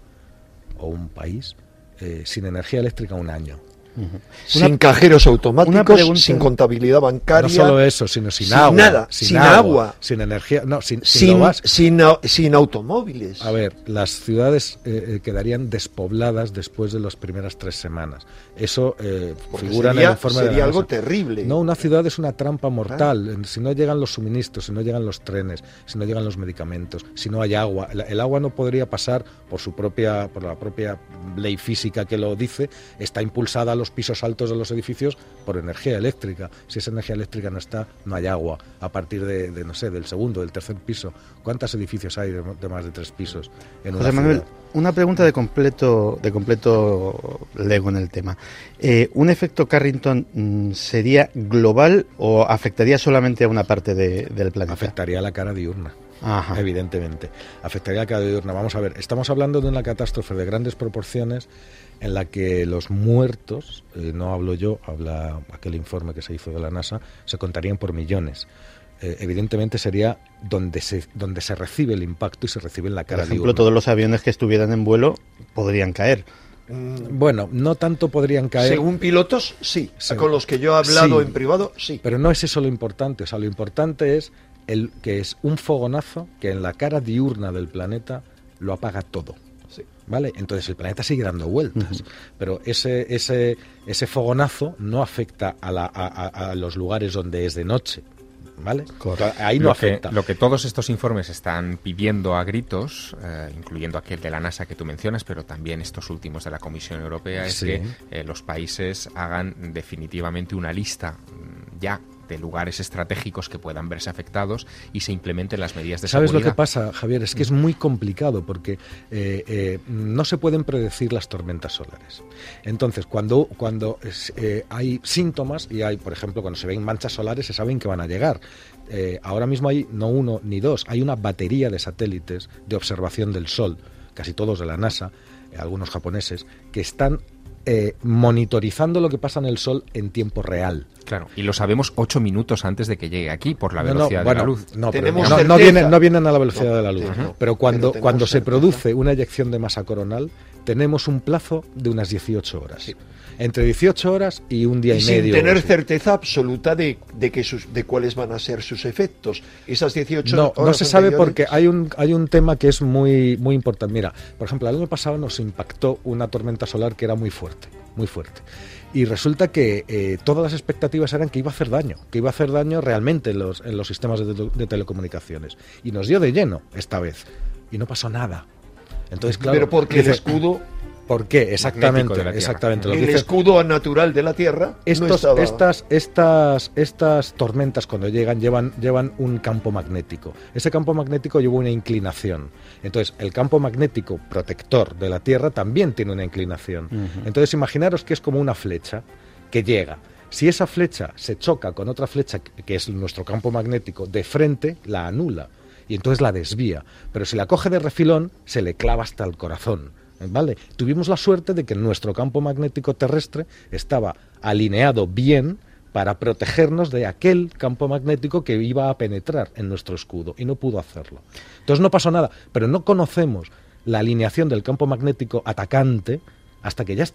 o un país eh, sin energía eléctrica un año. Uh-huh. Sin una, cajeros automáticos, sin contabilidad bancaria. No solo eso, sino sin, sin agua. Nada, sin, sin agua, agua. Sin energía, no, sin, sin, sin, sin, sin automóviles. A ver, las ciudades eh, quedarían despobladas después de las primeras tres semanas. Eso eh, figura sería, en el informe sería de la algo NASA. terrible. No, una ciudad es una trampa mortal. ¿Ah? Si no llegan los suministros, si no llegan los trenes, si no llegan los medicamentos, si no hay agua, el, el agua no podría pasar por su propia, por la propia ley física que lo dice, está impulsada a los pisos altos de los edificios por energía eléctrica. Si esa energía eléctrica no está, no hay agua. A partir de, de no sé, del segundo, del tercer piso, ¿cuántos edificios hay de, de más de tres pisos en una José Manuel, ciudad? Una pregunta de completo de completo lego en el tema. Eh, ¿Un efecto Carrington mmm, sería global o afectaría solamente a una parte de, del planeta? Afectaría a la cara diurna. Ajá. Evidentemente. Afectaría a la cara diurna. Vamos a ver, estamos hablando de una catástrofe de grandes proporciones en la que los muertos, eh, no hablo yo, habla aquel informe que se hizo de la NASA, se contarían por millones. Eh, evidentemente sería donde se donde se recibe el impacto y se recibe en la cara Por ejemplo, diurna. Todos los aviones que estuvieran en vuelo podrían caer. Bueno, no tanto podrían caer. Según pilotos, sí. Según, con los que yo he hablado sí, en privado, sí. Pero no es eso lo importante. O sea, lo importante es el que es un fogonazo que en la cara diurna del planeta lo apaga todo. Sí. ¿Vale? Entonces el planeta sigue dando vueltas, uh-huh. pero ese ese ese fogonazo no afecta a, la, a, a, a los lugares donde es de noche. ¿Vale? Ahí no lo afecta. Que, lo que todos estos informes están pidiendo a gritos, eh, incluyendo aquel de la NASA que tú mencionas, pero también estos últimos de la Comisión Europea, es sí. que eh, los países hagan definitivamente una lista ya de lugares estratégicos que puedan verse afectados y se implementen las medidas de ¿Sabes seguridad. ¿Sabes lo que pasa, Javier? Es que es muy complicado porque eh, eh, no se pueden predecir las tormentas solares. Entonces, cuando, cuando eh, hay síntomas y hay, por ejemplo, cuando se ven manchas solares, se saben que van a llegar. Eh, ahora mismo hay no uno ni dos, hay una batería de satélites de observación del Sol, casi todos de la NASA, eh, algunos japoneses, que están Eh, monitorizando lo que pasa en el Sol en tiempo real. Claro, y lo sabemos ocho minutos antes de que llegue aquí por la velocidad no, no, de bueno, la luz. No, Tenemos no, no, vienen, no vienen a la velocidad no, de la luz, no, pero cuando, pero cuando se certeza. produce una eyección de masa coronal, tenemos un plazo de unas dieciocho horas. Sí. Entre dieciocho horas y un día y, y medio. sin tener así. certeza absoluta de, de, que sus, de cuáles van a ser sus efectos. Esas dieciocho no, horas no se sabe anteriores... porque hay un, hay un tema que es muy, muy importante. Mira, por ejemplo, el año pasado nos impactó una tormenta solar que era muy fuerte, muy fuerte. Y resulta que eh, todas las expectativas eran que iba a hacer daño, que iba a hacer daño realmente en los, en los sistemas de, de telecomunicaciones. Y nos dio de lleno esta vez. Y no pasó nada. Entonces, claro, pero porque dice, el escudo... ¿Por qué? Exactamente, exactamente. Lo el dice, escudo natural de la Tierra estos, no estaba... estas, estas, estas tormentas cuando llegan llevan, llevan un campo magnético. Ese campo magnético lleva una inclinación. Entonces, el campo magnético protector de la Tierra también tiene una inclinación. Uh-huh. Entonces, imaginaros que es como una flecha que llega. Si esa flecha se choca con otra flecha, que es nuestro campo magnético, de frente, la anula. Y entonces la desvía. Pero si la coge de refilón, se le clava hasta el corazón. ¿Vale? Tuvimos la suerte de que nuestro campo magnético terrestre estaba alineado bien para protegernos de aquel campo magnético que iba a penetrar en nuestro escudo y no pudo hacerlo. Entonces no pasó nada, pero no conocemos la alineación del campo magnético atacante hasta que ya está.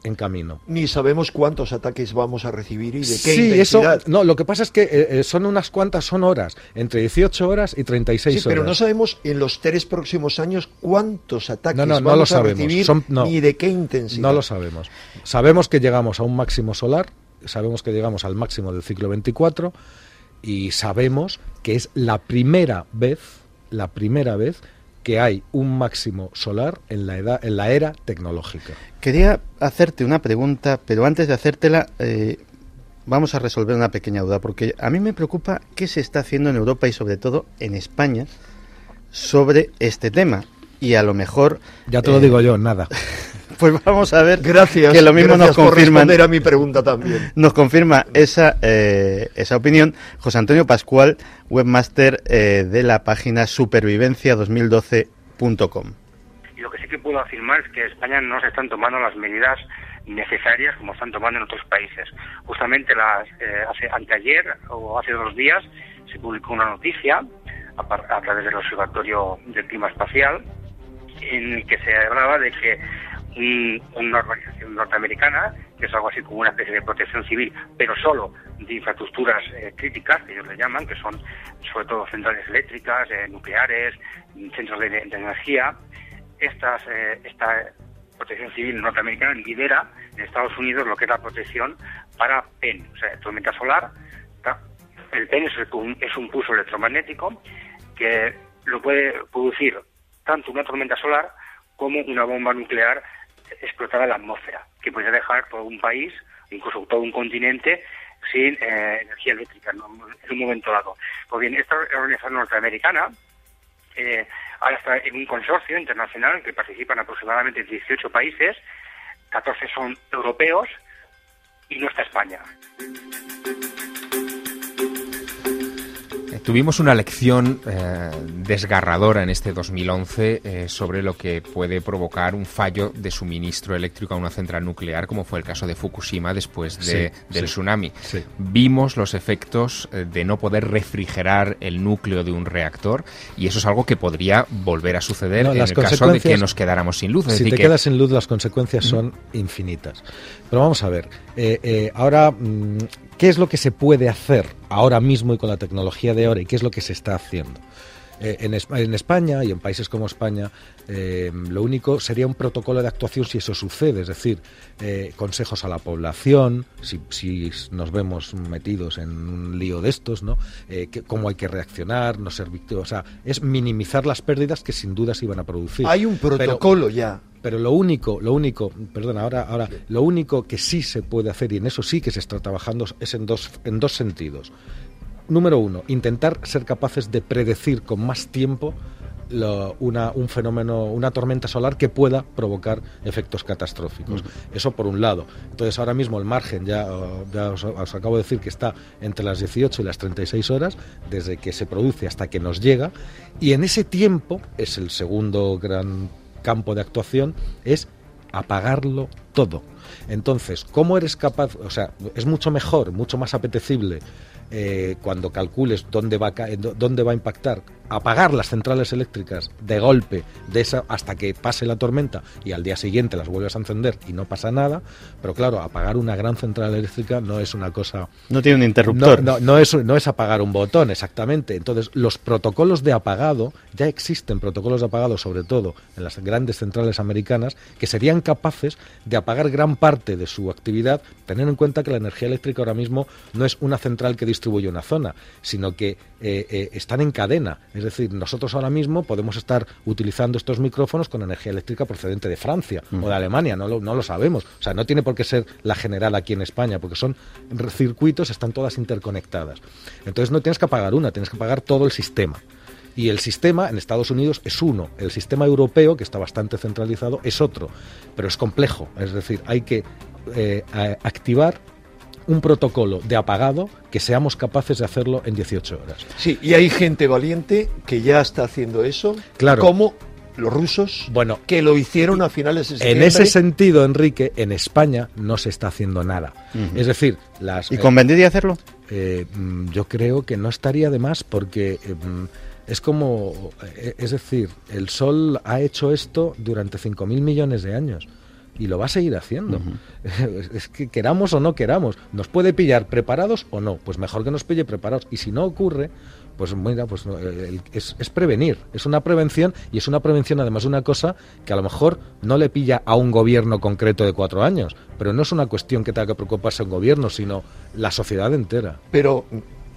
en camino. Ni sabemos cuántos ataques vamos a recibir y de qué sí, intensidad. Eso, no, lo que pasa es que eh, son unas cuantas, son horas, entre dieciocho horas y treinta y seis sí, horas. pero no sabemos en los tres próximos años cuántos ataques no, no, no vamos lo a sabemos. recibir Son, no, ni de qué intensidad. No lo sabemos. Sabemos que llegamos a un máximo solar, sabemos que llegamos al máximo del ciclo veinticuatro y sabemos que es la primera vez, la primera vez que hay un máximo solar en la edad, en la era tecnológica. Quería hacerte una pregunta, pero antes de hacértela, eh, vamos a resolver una pequeña duda, porque a mí me preocupa qué se está haciendo en Europa y sobre todo en España sobre este tema. Y a lo mejor... Ya te lo eh, digo yo, nada. Pues vamos a ver. Gracias. Que lo mismo nos confirman. Por responder a mi pregunta también. Nos confirma esa eh, esa opinión José Antonio Pascual, webmaster eh, de la página supervivencia dos mil doce punto com. Y lo que sí que puedo afirmar es que en España no se están tomando las medidas necesarias como están tomando en otros países. Justamente las eh, hace anteayer o hace dos días se publicó una noticia a, a través del Observatorio del Clima Espacial en el que se hablaba de que un, una organización norteamericana, que es algo así como una especie de protección civil, pero solo de infraestructuras eh, críticas, que ellos le llaman, que son sobre todo centrales eléctricas, eh, nucleares, centros de, de energía. Estas, eh, esta protección civil norteamericana lidera en Estados Unidos lo que es la protección para P E N, o sea, tormenta solar. El P E N es un, es un pulso electromagnético que lo puede producir tanto una tormenta solar como una bomba nuclear explotada en la atmósfera, que puede dejar todo un país, incluso todo un continente, sin eh, energía eléctrica, ¿no?, en un momento dado. Pues bien, esta organización norteamericana eh, ahora está en un consorcio internacional en que participan aproximadamente dieciocho países, catorce son europeos y no está España. Tuvimos una lección eh, desgarradora en este dos mil once eh, sobre lo que puede provocar un fallo de suministro eléctrico a una central nuclear, como fue el caso de Fukushima después de, sí, del sí, tsunami. Sí. Vimos los efectos eh, de no poder refrigerar el núcleo de un reactor, y eso es algo que podría volver a suceder no, en el caso de que nos quedáramos sin luz. Es si decir, te que... quedas sin luz, las consecuencias son ¿Mm? infinitas. Pero vamos a ver, eh, eh, ahora... Mmm, ¿qué es lo que se puede hacer ahora mismo y con la tecnología de ahora, y qué es lo que se está haciendo? Eh, en, en España y en países como España, eh, lo único sería un protocolo de actuación si eso sucede, es decir, eh, consejos a la población, si, si nos vemos metidos en un lío de estos, ¿no? Eh, que, cómo hay que reaccionar, no ser víctima, o sea, es minimizar las pérdidas que sin duda se iban a producir. Hay un protocolo Pero, ya. Pero lo único, lo único, perdona, ahora, ahora, lo único que sí se puede hacer, y en eso sí que se está trabajando, es en dos, en dos sentidos. Número uno, intentar ser capaces de predecir con más tiempo lo, una, un fenómeno, una tormenta solar que pueda provocar efectos catastróficos. Uh-huh. Eso por un lado. Entonces ahora mismo el margen, ya, ya os, os acabo de decir que está entre las dieciocho y las treinta y seis horas, desde que se produce hasta que nos llega, y en ese tiempo es el segundo gran campo de actuación, es apagarlo todo. Entonces, ¿cómo eres capaz? O sea, es mucho mejor, mucho más apetecible eh, cuando calcules dónde va, a, dónde va a impactar, apagar las centrales eléctricas de golpe de esa hasta que pase la tormenta, y al día siguiente las vuelves a encender y no pasa nada. Pero claro, apagar una gran central eléctrica no es una cosa... No tiene un interruptor. No, no, no, es, no es apagar un botón, exactamente. Entonces, los protocolos de apagado, ya existen protocolos de apagado, sobre todo en las grandes centrales americanas, que serían capaces de apagar gran parte de su actividad, teniendo en cuenta que la energía eléctrica ahora mismo no es una central que distribuye una zona, sino que eh, eh, están en cadena. Es decir, nosotros ahora mismo podemos estar utilizando estos micrófonos con energía eléctrica procedente de Francia mm. o de Alemania, no lo, no lo sabemos. O sea, no tiene por qué ser la general aquí en España, porque son circuitos, están todas interconectadas. Entonces no tienes que apagar una, tienes que apagar todo el sistema. Y el sistema en Estados Unidos es uno, el sistema europeo, que está bastante centralizado, es otro, pero es complejo. Es decir, hay que eh, activar un protocolo de apagado que seamos capaces de hacerlo en dieciocho horas. Sí, y hay gente valiente que ya está haciendo eso, claro, como los rusos, bueno, que lo hicieron a finales de septiembre. En ese sentido, Enrique, en España no se está haciendo nada. Uh-huh. Es decir, las... ¿Y convendría hacerlo? Eh, yo creo que no estaría de más, porque... Eh, es como, es decir, el Sol ha hecho esto durante cinco mil millones de años. y lo va a seguir haciendo. Uh-huh. Es que queramos o no queramos, nos puede pillar preparados o no, pues mejor que nos pille preparados. Y si no ocurre, pues mira, pues es, es prevenir, es una prevención, y es una prevención además de una cosa que a lo mejor no le pilla a un gobierno concreto de cuatro años, pero no es una cuestión que tenga que preocuparse un gobierno, sino la sociedad entera. Pero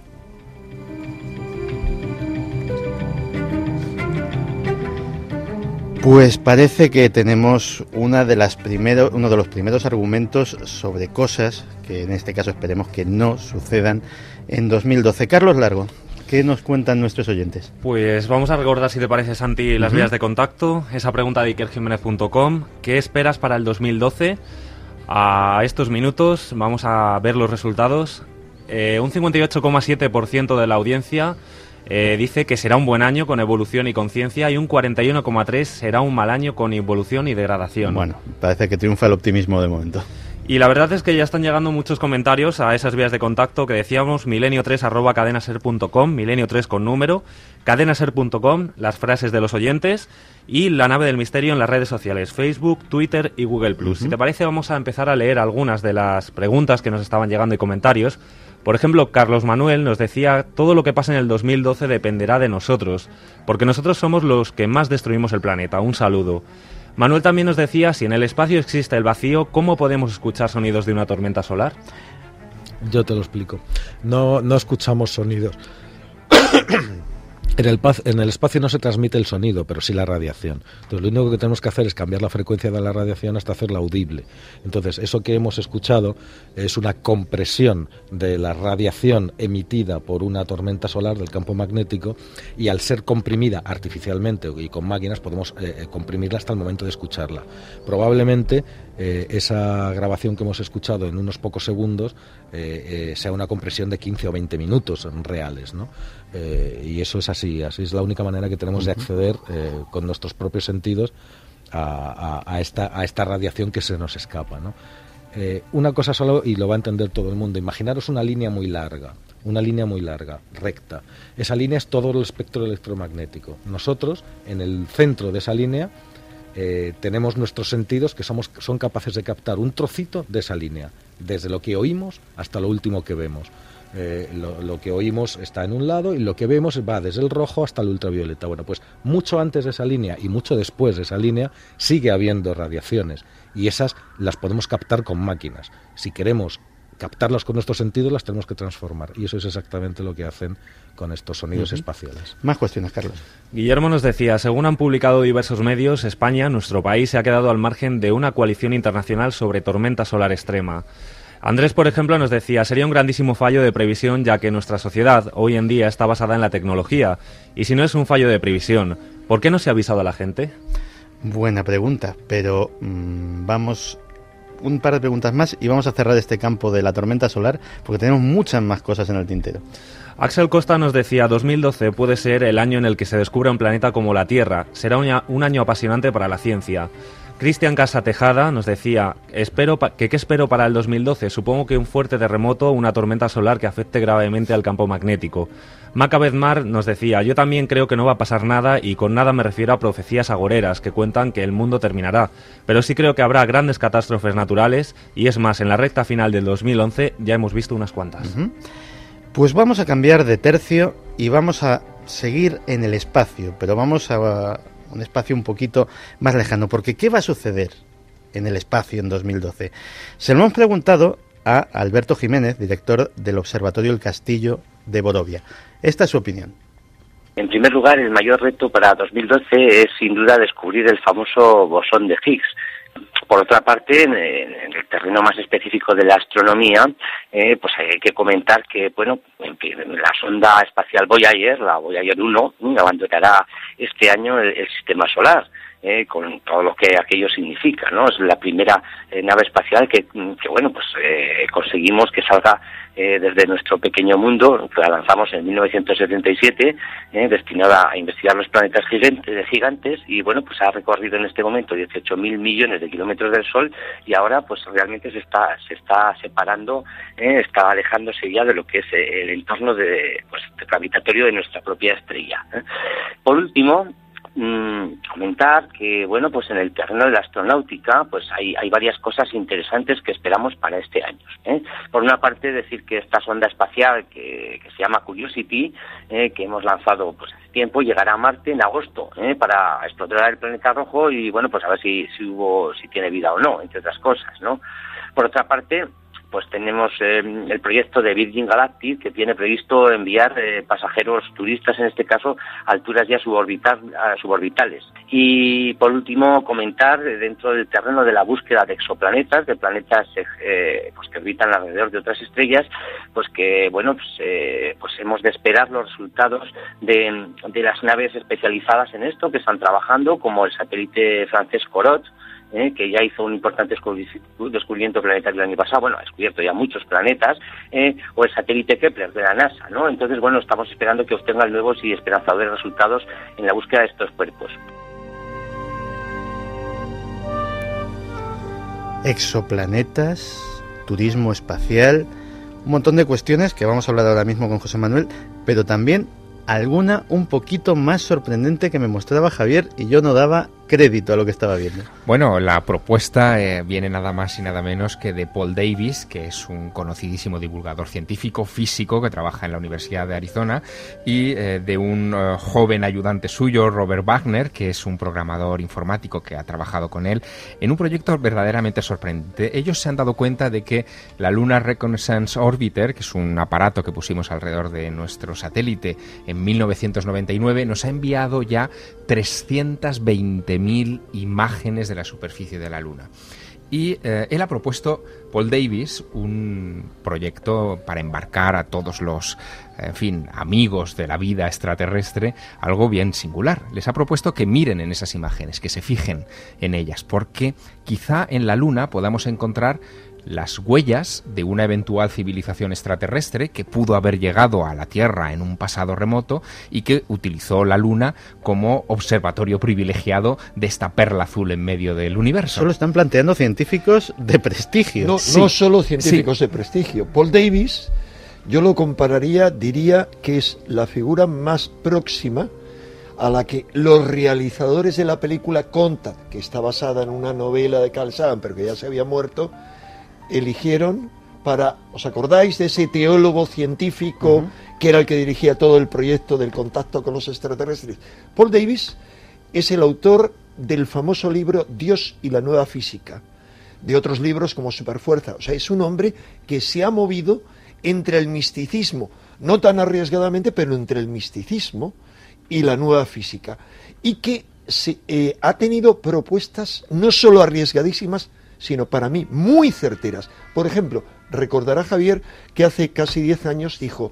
pues parece que tenemos una de las primero, uno de los primeros argumentos sobre cosas que en este caso esperemos que no sucedan en dos mil doce. Carlos Largo, ¿qué nos cuentan nuestros oyentes? Pues vamos a recordar, si te parece, Santi, las uh-huh. vías de contacto. Esa pregunta de iker jiménez punto com. ¿Qué esperas para el dos mil doce? A estos minutos vamos a ver los resultados. Eh, un cincuenta y ocho coma siete por ciento de la audiencia eh, dice que será un buen año con evolución y conciencia, y un cuarenta y uno coma tres por ciento será un mal año con evolución y degradación. Bueno, parece que triunfa el optimismo de momento. Y la verdad es que ya están llegando muchos comentarios a esas vías de contacto que decíamos, milenio tres arroba cadenaser punto com, milenio tres con número, cadenaser punto com, las frases de los oyentes, y la nave del misterio en las redes sociales, Facebook, Twitter y Google plus. Uh-huh. Si te parece, vamos a empezar a leer algunas de las preguntas que nos estaban llegando y comentarios. Por ejemplo, Carlos Manuel nos decía: todo lo que pase en el dos mil doce dependerá de nosotros, porque nosotros somos los que más destruimos el planeta. Un saludo. Manuel también nos decía: si en el espacio existe el vacío, ¿cómo podemos escuchar sonidos de una tormenta solar? Yo te lo explico. No, no escuchamos sonidos. En el, paz, en el espacio no se transmite el sonido, pero sí la radiación. Entonces lo único que tenemos que hacer es cambiar la frecuencia de la radiación hasta hacerla audible. Entonces eso que hemos escuchado es una compresión de la radiación emitida por una tormenta solar del campo magnético, y al ser comprimida artificialmente y con máquinas podemos eh, comprimirla hasta el momento de escucharla. Probablemente eh, esa grabación que hemos escuchado en unos pocos segundos eh, eh, sea una compresión de quince o veinte minutos reales, ¿no? Eh, y eso es así, así es la única manera que tenemos de acceder eh, con nuestros propios sentidos a, a, a, esta, a esta radiación que se nos escapa, ¿no? Eh, una cosa solo, y lo va a entender todo el mundo: imaginaros una línea muy larga, una línea muy larga, recta. Esa línea es todo el espectro electromagnético. Nosotros, en el centro de esa línea, eh, tenemos nuestros sentidos que somos, son capaces de captar un trocito de esa línea, desde lo que oímos hasta lo último que vemos. Eh, lo, lo que oímos está en un lado y lo que vemos va desde el rojo hasta el ultravioleta. Bueno, pues mucho antes de esa línea y mucho después de esa línea sigue habiendo radiaciones, y esas las podemos captar con máquinas. Si queremos captarlas con nuestros sentidos, las tenemos que transformar, y eso es exactamente lo que hacen con estos sonidos uh-huh. espaciales. Más cuestiones, Carlos. Guillermo nos decía: según han publicado diversos medios, España, nuestro país, se ha quedado al margen de una coalición internacional sobre tormenta solar extrema. Andrés, por ejemplo, nos decía: sería un grandísimo fallo de previsión, ya que nuestra sociedad hoy en día está basada en la tecnología, y si no es un fallo de previsión, ¿por qué no se ha avisado a la gente? Buena pregunta, pero mmm, vamos un par de preguntas más y vamos a cerrar este campo de la tormenta solar, porque tenemos muchas más cosas en el tintero. Axel Costa nos decía: dos mil doce puede ser el año en el que se descubra un planeta como la Tierra. Será un, un año apasionante para la ciencia. Cristian Casa Tejada nos decía: espero pa- que ¿qué espero para el dos mil doce? Supongo que un fuerte terremoto o una tormenta solar que afecte gravemente al campo magnético. Maca Bedmar nos decía: yo también creo que no va a pasar nada, y con nada me refiero a profecías agoreras que cuentan que el mundo terminará, pero sí creo que habrá grandes catástrofes naturales, y es más, en la recta final del dos mil once ya hemos visto unas cuantas. Uh-huh. Pues vamos a cambiar de tercio y vamos a seguir en el espacio, pero vamos a un espacio un poquito más lejano, porque ¿qué va a suceder en el espacio en dos mil doce? Se lo hemos preguntado a Alberto Jiménez, director del Observatorio El Castillo de Borovia. Esta es su opinión. En primer lugar, el mayor reto para dos mil doce es sin duda descubrir el famoso bosón de Higgs. Por otra parte, en el terreno más específico de la astronomía, eh, pues hay que comentar que, bueno, la sonda espacial Voyager, la Voyager uno, abandonará este año el, el sistema solar, eh, con todo lo que aquello significa, ¿no? Es la primera eh, nave espacial que, que bueno, pues eh, conseguimos que salga eh, desde nuestro pequeño mundo, que la lanzamos en mil novecientos setenta y siete, eh, destinada a investigar los planetas gigantes, gigantes, y bueno, pues ha recorrido en este momento dieciocho mil millones de kilómetros del Sol, y ahora pues realmente se está se está separando, eh, está alejándose ya de lo que es el entorno de, pues, gravitatorio de nuestra propia estrella, ¿eh? Por último, mmm, comentar que, bueno, pues en el terreno de la astronáutica, pues hay, hay varias cosas interesantes que esperamos para este año, ¿eh? Por una parte, decir que esta sonda espacial que, que se llama Curiosity, eh, que hemos lanzado pues hace tiempo, llegará a Marte en agosto, ¿eh? Para explorar el planeta rojo y, bueno, pues a ver si, si hubo, si tiene vida o no, entre otras cosas, ¿no? Por otra parte, pues tenemos eh, el proyecto de Virgin Galactic, que tiene previsto enviar eh, pasajeros turistas, en este caso, a alturas ya suborbital, uh, suborbitales. Y, por último, comentar, eh, dentro del terreno de la búsqueda de exoplanetas, de planetas eh, pues que orbitan alrededor de otras estrellas, pues que, bueno, pues, eh, pues hemos de esperar los resultados de, de las naves especializadas en esto, que están trabajando, como el satélite francés Corot, Eh, que ya hizo un importante descubrimiento planetario el año pasado, bueno, ha descubierto ya muchos planetas, eh, o el satélite Kepler de la NASA, ¿no? Entonces, bueno, estamos esperando que obtengan nuevos y esperanzadores resultados en la búsqueda de estos cuerpos. Exoplanetas, turismo espacial, un montón de cuestiones que vamos a hablar ahora mismo con José Manuel, pero también alguna un poquito más sorprendente que me mostraba Javier y yo no daba crédito a lo que estaba viendo. Bueno, la propuesta eh, viene nada más y nada menos que de Paul Davies, que es un conocidísimo divulgador científico, físico, que trabaja en la Universidad de Arizona, y eh, de un uh, joven ayudante suyo, Robert Wagner, que es un programador informático que ha trabajado con él en un proyecto verdaderamente sorprendente. Ellos se han dado cuenta de que la Lunar Reconnaissance Orbiter, que es un aparato que pusimos alrededor de nuestro satélite en mil novecientos noventa y nueve, nos ha enviado ya trescientas veinte mil imágenes de la superficie de la Luna. Y eh, él ha propuesto, Paul Davies, un proyecto para embarcar a todos los, en fin, amigos de la vida extraterrestre, algo bien singular. Les ha propuesto que miren en esas imágenes, que se fijen en ellas, porque quizá en la Luna podamos encontrar las huellas de una eventual civilización extraterrestre que pudo haber llegado a la Tierra en un pasado remoto y que utilizó la Luna como observatorio privilegiado de esta perla azul en medio del universo. Solo están planteando científicos de prestigio. No, sí. no solo científicos sí. de prestigio. Paul Davies, yo lo compararía, diría que es la figura más próxima a la que los realizadores de la película Contact, que está basada en una novela de Carl Sagan, pero que ya se había muerto, eligieron para, ¿os acordáis de ese teólogo científico uh-huh. que era el que dirigía todo el proyecto del contacto con los extraterrestres? Paul Davies es el autor del famoso libro Dios y la nueva física, de otros libros como Superfuerza. O sea, es un hombre que se ha movido entre el misticismo, no tan arriesgadamente, pero entre el misticismo y la nueva física, y que se, eh, ha tenido propuestas no solo arriesgadísimas, sino para mí muy certeras. Por ejemplo, recordará Javier que hace casi diez años dijo: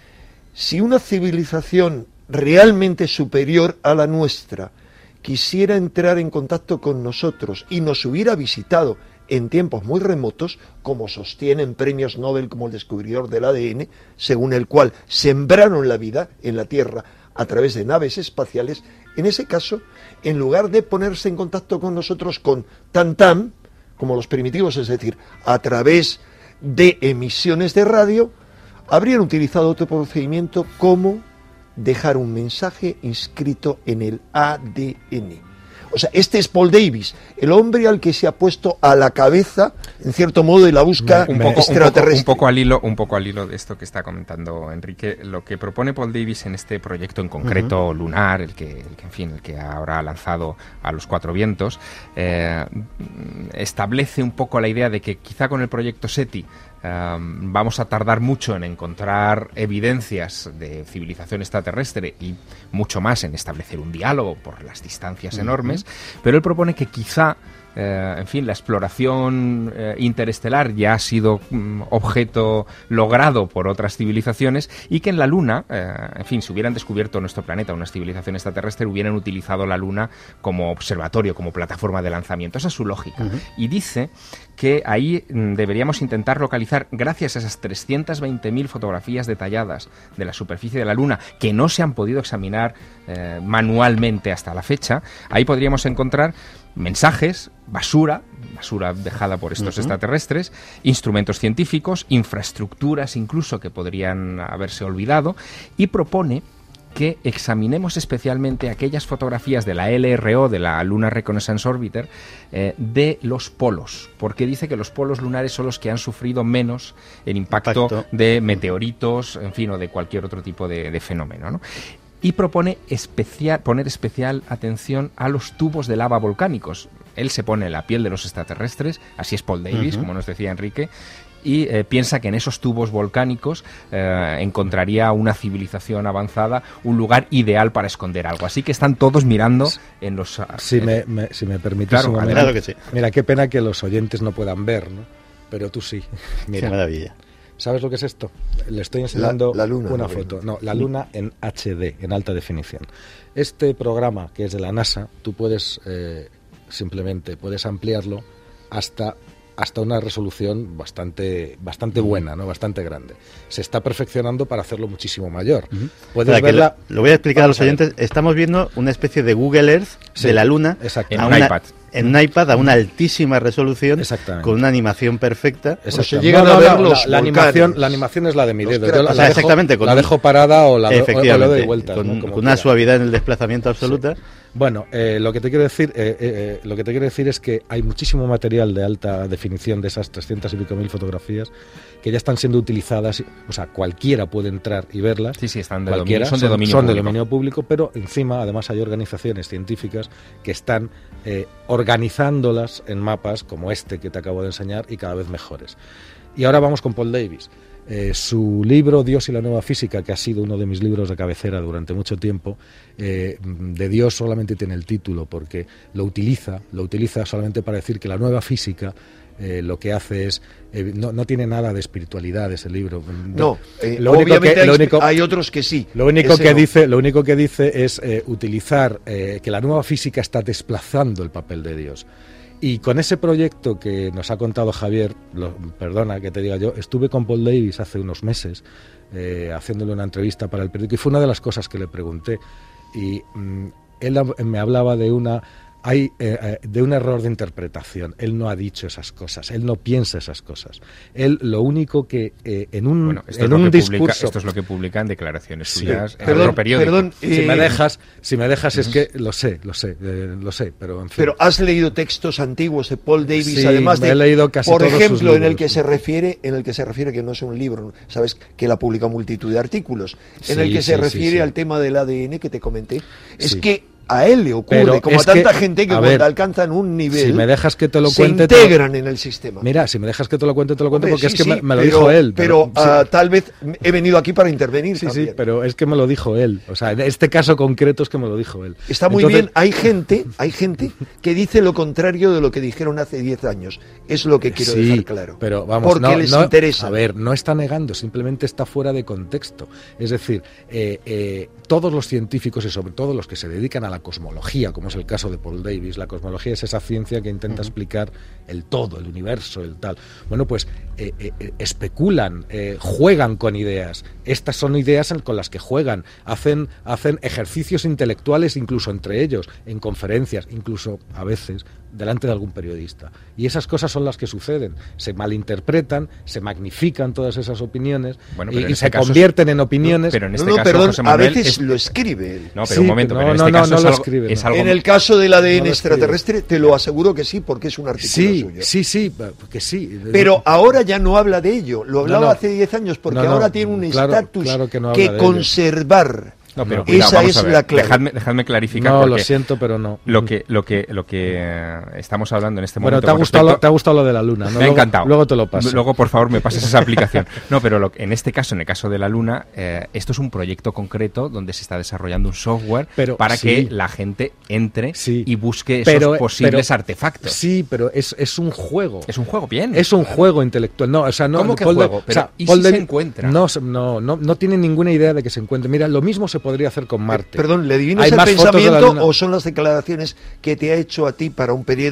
si una civilización realmente superior a la nuestra quisiera entrar en contacto con nosotros y nos hubiera visitado en tiempos muy remotos, como sostienen premios Nobel como el descubridor del A D N, según el cual sembraron la vida en la Tierra a través de naves espaciales, en ese caso, en lugar de ponerse en contacto con nosotros con tam-tam, como los primitivos, es decir, a través de emisiones de radio, habrían utilizado otro procedimiento como dejar un mensaje inscrito en el A D N. O sea, este es Paul Davies, el hombre al que se ha puesto a la cabeza, en cierto modo, de la búsqueda un poco, extraterrestre. Un poco, un poco al hilo, un poco al hilo de esto que está comentando Enrique. Lo que propone Paul Davies en este proyecto en concreto uh-huh. lunar, el que, el que, en fin, el que ahora ha lanzado a los cuatro vientos, eh, establece un poco la idea de que quizá con el proyecto SETI Um, vamos a tardar mucho en encontrar evidencias de civilización extraterrestre y mucho más en establecer un diálogo por las distancias uh-huh. enormes, pero él propone que quizá Eh, en fin, la exploración eh, interestelar ya ha sido mm, objeto logrado por otras civilizaciones y que en la Luna, eh, en fin, si hubieran descubierto nuestro planeta, una civilización extraterrestre, hubieran utilizado la Luna como observatorio, como plataforma de lanzamiento. Esa es su lógica. Uh-huh. Y dice que ahí mm, deberíamos intentar localizar, gracias a esas trescientas veinte mil fotografías detalladas de la superficie de la Luna, que no se han podido examinar eh, manualmente hasta la fecha, ahí podríamos encontrar mensajes, basura, basura dejada por estos uh-huh. extraterrestres, instrumentos científicos, infraestructuras incluso que podrían haberse olvidado, y propone que examinemos especialmente aquellas fotografías de la L R O, de la Lunar Reconnaissance Orbiter, eh, de los polos, porque dice que los polos lunares son los que han sufrido menos el impacto, impacto. de meteoritos, en fin, o de cualquier otro tipo de, de fenómeno, ¿no? Y propone especial, poner especial atención a los tubos de lava volcánicos. Él se pone en la piel de los extraterrestres, así es Paul Davies, uh-huh. como nos decía Enrique, y eh, piensa que en esos tubos volcánicos eh, encontraría una civilización avanzada, un lugar ideal para esconder algo. Así que están todos mirando en los... Si, eh, me, me, si me permites claro, un momento. Claro que sí. Mira, qué pena que los oyentes no puedan ver, ¿no? Pero tú sí. Mira. Qué maravilla. ¿Sabes lo que es esto? Le estoy enseñando la, la luna, una no, foto. No, la luna en H D, en alta definición. Este programa, que es de la NASA, tú puedes eh, simplemente puedes ampliarlo hasta hasta una resolución bastante bastante buena, ¿no? Bastante grande. Se está perfeccionando para hacerlo muchísimo mayor. Uh-huh. Puedes Para verla... lo, lo voy a explicar Vamos a los oyentes. A Estamos viendo una especie de Google Earth sí, de la Luna en un iPad. En un iPad a una altísima resolución, con una animación perfecta. Bueno, se llegan no, no, a ver no, los la, la animación, la animación es la de mi dedo. Yo la, o sea, la exactamente, dejo, la dejo parada o la, o la doy vuelta. Con, ¿no? con una suavidad en el desplazamiento absoluta. Sí. Bueno, eh, lo que te quiero decir, eh, eh, lo que te quiero decir es que hay muchísimo material de alta definición de esas trescientas y pico mil fotografías que ya están siendo utilizadas, o sea, cualquiera puede entrar y verlas. Sí, sí, están de cualquiera, dominio, son, de dominio, son público. de dominio público, pero encima, además, hay organizaciones científicas que están eh, organizándolas en mapas como este que te acabo de enseñar y cada vez mejores. Y ahora vamos con Paul Davies. Eh, su libro Dios y la nueva física, que ha sido uno de mis libros de cabecera durante mucho tiempo, eh, de Dios solamente tiene el título porque lo utiliza, lo utiliza solamente para decir que la nueva física eh, lo que hace es eh, no, no tiene nada de espiritualidad ese libro. No, eh, lo único obviamente que, hay, lo único, hay otros que sí. Lo único ese que no. dice, lo único que dice es eh, utilizar eh, que la nueva física está desplazando el papel de Dios. Y con ese proyecto que nos ha contado Javier, lo, perdona que te diga yo, estuve con Paul Davies hace unos meses eh, haciéndole una entrevista para el periódico y fue una de las cosas que le pregunté. Y mmm, él me hablaba de una... Hay eh, de un error de interpretación. Él no ha dicho esas cosas, él no piensa esas cosas. Él lo único que eh, en un, bueno, esto en es un discurso... Publica, esto es lo que publican declaraciones sí, suyas en perdón, otro periódico. Perdón, eh, si me dejas, si me dejas es que lo sé, lo sé, eh, lo sé, pero en fin. Pero has leído textos antiguos de Paul Davies, sí, además de, he leído casi por todos ejemplo, sus libros, en el que sí. se refiere, en el que se refiere que no es un libro, sabes que él ha publicado multitud de artículos, en sí, el que sí, se refiere sí, sí. al tema del A D N que te comenté, es sí. que a él le ocurre, pero como a tanta que, gente que a cuando ver, alcanzan un nivel, si me dejas que te lo se cuente, integran te... en el sistema. Mira, si me dejas que te lo cuente, te lo cuento Hombre, porque sí, es que sí, me, me lo pero, dijo él. Pero, pero uh, sí. tal vez he venido aquí para intervenir Sí, también. sí, pero es que me lo dijo él. O sea, en este caso concreto es que me lo dijo él. Está muy Entonces... bien. Hay gente, hay gente que dice lo contrario de lo que dijeron hace diez años. Es lo que quiero sí, dejar claro. Pero vamos, porque no, les no, interesa. A ver, no está negando, simplemente está fuera de contexto. Es decir, eh, eh, todos los científicos y sobre todo los que se dedican a la cosmología, como es el caso de Paul Davies, la cosmología es esa ciencia que intenta uh-huh. explicar el todo, el universo, el tal. Bueno, pues eh, eh, especulan, eh, juegan con ideas. Estas son ideas con las que juegan, hacen, hacen ejercicios intelectuales incluso entre ellos, en conferencias, incluso a veces delante de algún periodista. Y esas cosas son las que suceden. Se malinterpretan, se magnifican todas esas opiniones bueno, y, y este se convierten es, en opiniones. No, pero en este no, no, caso, perdón, José Manuel, a veces es... lo escribe él. No, pero sí, un momento, no, pero en no, este no, caso no es, lo algo, escribe, es no. algo... En el caso del A D N no extraterrestre, te lo aseguro que sí, porque es un artículo sí, suyo. Sí, sí, que sí. Pero ahora ya no habla de ello. Lo hablaba no, no. hace diez años, porque no, no, ahora tiene un estatus claro, claro que, no que conservar. No, pero no. cuidado, Esa vamos es a ver. la clave. Dejadme, dejadme clarificar. No, porque lo siento, pero no. Lo que, lo que, lo que eh, estamos hablando en este bueno, momento. Bueno, te, ha gustado respecto... lo, te ha gustado lo de la Luna, ¿no? Me luego, ha encantado. Luego te lo paso. Luego, por favor, me pases esa aplicación. No, pero lo, en este caso, en el caso de la Luna, eh, esto es un proyecto concreto donde se está desarrollando un software pero, para sí. que la gente entre sí. y busque esos pero, posibles pero, artefactos. Sí, pero es, es un juego. Es un juego, bien. Es un juego intelectual. No, o sea, no, ¿Cómo que Paul juego? De, Pero, o sea, ¿y Paul si de, se encuentra? No, no, no, no tiene ninguna idea de que se encuentre. Mira, lo mismo se podría hacer con Marte. Perdón, ¿le adivinas Hay el más fotos de la pensamiento Luna. o son las declaraciones que te ha hecho a ti para un periódico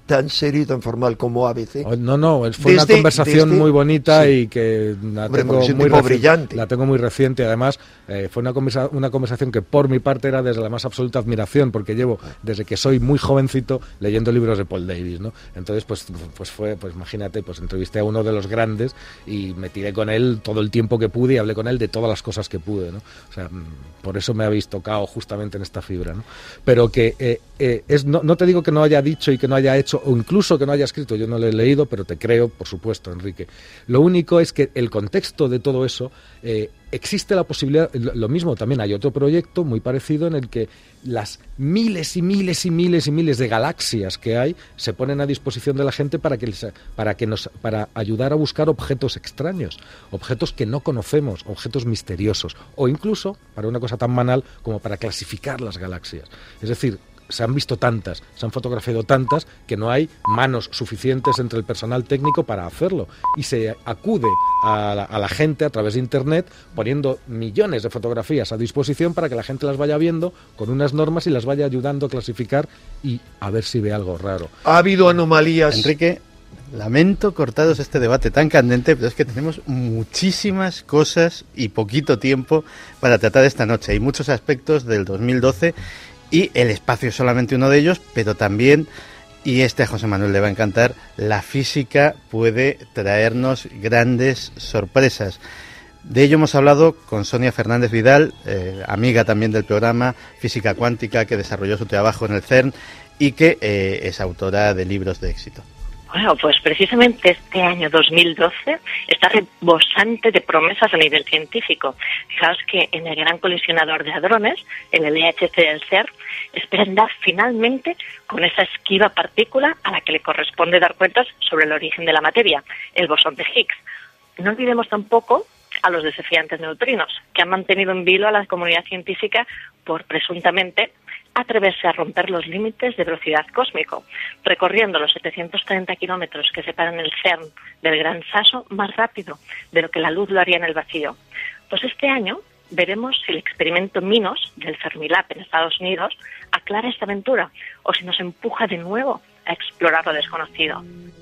tan serio y tan formal como A B C. No, no, fue desde, una conversación desde, muy bonita sí. y que la Hombre, tengo muy reci- brillante. La tengo muy reciente. Además, eh, fue una, conversa- una conversación que por mi parte era desde la más absoluta admiración, porque llevo desde que soy muy jovencito leyendo libros de Paul Davis, ¿no? Entonces, pues, pues fue, pues imagínate, pues entrevisté a uno de los grandes y me tiré con él todo el tiempo que pude y hablé con él de todas las cosas que pude, ¿no? O sea, por eso me habéis tocado justamente en esta fibra, ¿no? Pero que eh, eh, es, no, no te digo que no haya dicho y que no haya hecho, o incluso que no haya escrito, yo no lo he leído, pero te creo, por supuesto, Enrique. Lo único es que el contexto de todo eso, eh, existe la posibilidad, lo mismo también hay otro proyecto muy parecido en el que las miles y miles y miles y miles de galaxias que hay se ponen a disposición de la gente para que, para que nos, para ayudar a buscar objetos extraños, objetos que no conocemos, objetos misteriosos, o incluso para una cosa tan banal como para clasificar las galaxias. Es decir, se han visto tantas, se han fotografiado tantas que no hay manos suficientes entre el personal técnico para hacerlo y se acude a la, a la gente a través de internet poniendo millones de fotografías a disposición para que la gente las vaya viendo con unas normas y las vaya ayudando a clasificar y a ver si ve algo raro. Ha habido anomalías. Enrique, lamento cortaros este debate tan candente, pero es que tenemos muchísimas cosas y poquito tiempo para tratar esta noche. Hay muchos aspectos del dos mil doce y el espacio es solamente uno de ellos, pero también, y este a José Manuel le va a encantar, la física puede traernos grandes sorpresas. De ello hemos hablado con Sonia Fernández Vidal, eh, amiga también del programa, física cuántica, que desarrolló su trabajo en el CERN y que eh, es autora de libros de éxito. Bueno, pues precisamente este año dos mil doce está rebosante de promesas a nivel científico. Fijaos que en el Gran Colisionador de Hadrones, en el E H C del CERN, esperan dar finalmente con esa esquiva partícula a la que le corresponde dar cuentas sobre el origen de la materia, el bosón de Higgs. No olvidemos tampoco a los desafiantes neutrinos, que han mantenido en vilo a la comunidad científica por presuntamente atreverse a romper los límites de velocidad cósmico, recorriendo los setecientos treinta kilómetros que separan el CERN del Gran Sasso más rápido de lo que la luz lo haría en el vacío. Pues este año veremos si el experimento MINOS del Fermilab en Estados Unidos aclara esta aventura o si nos empuja de nuevo a explorar lo desconocido.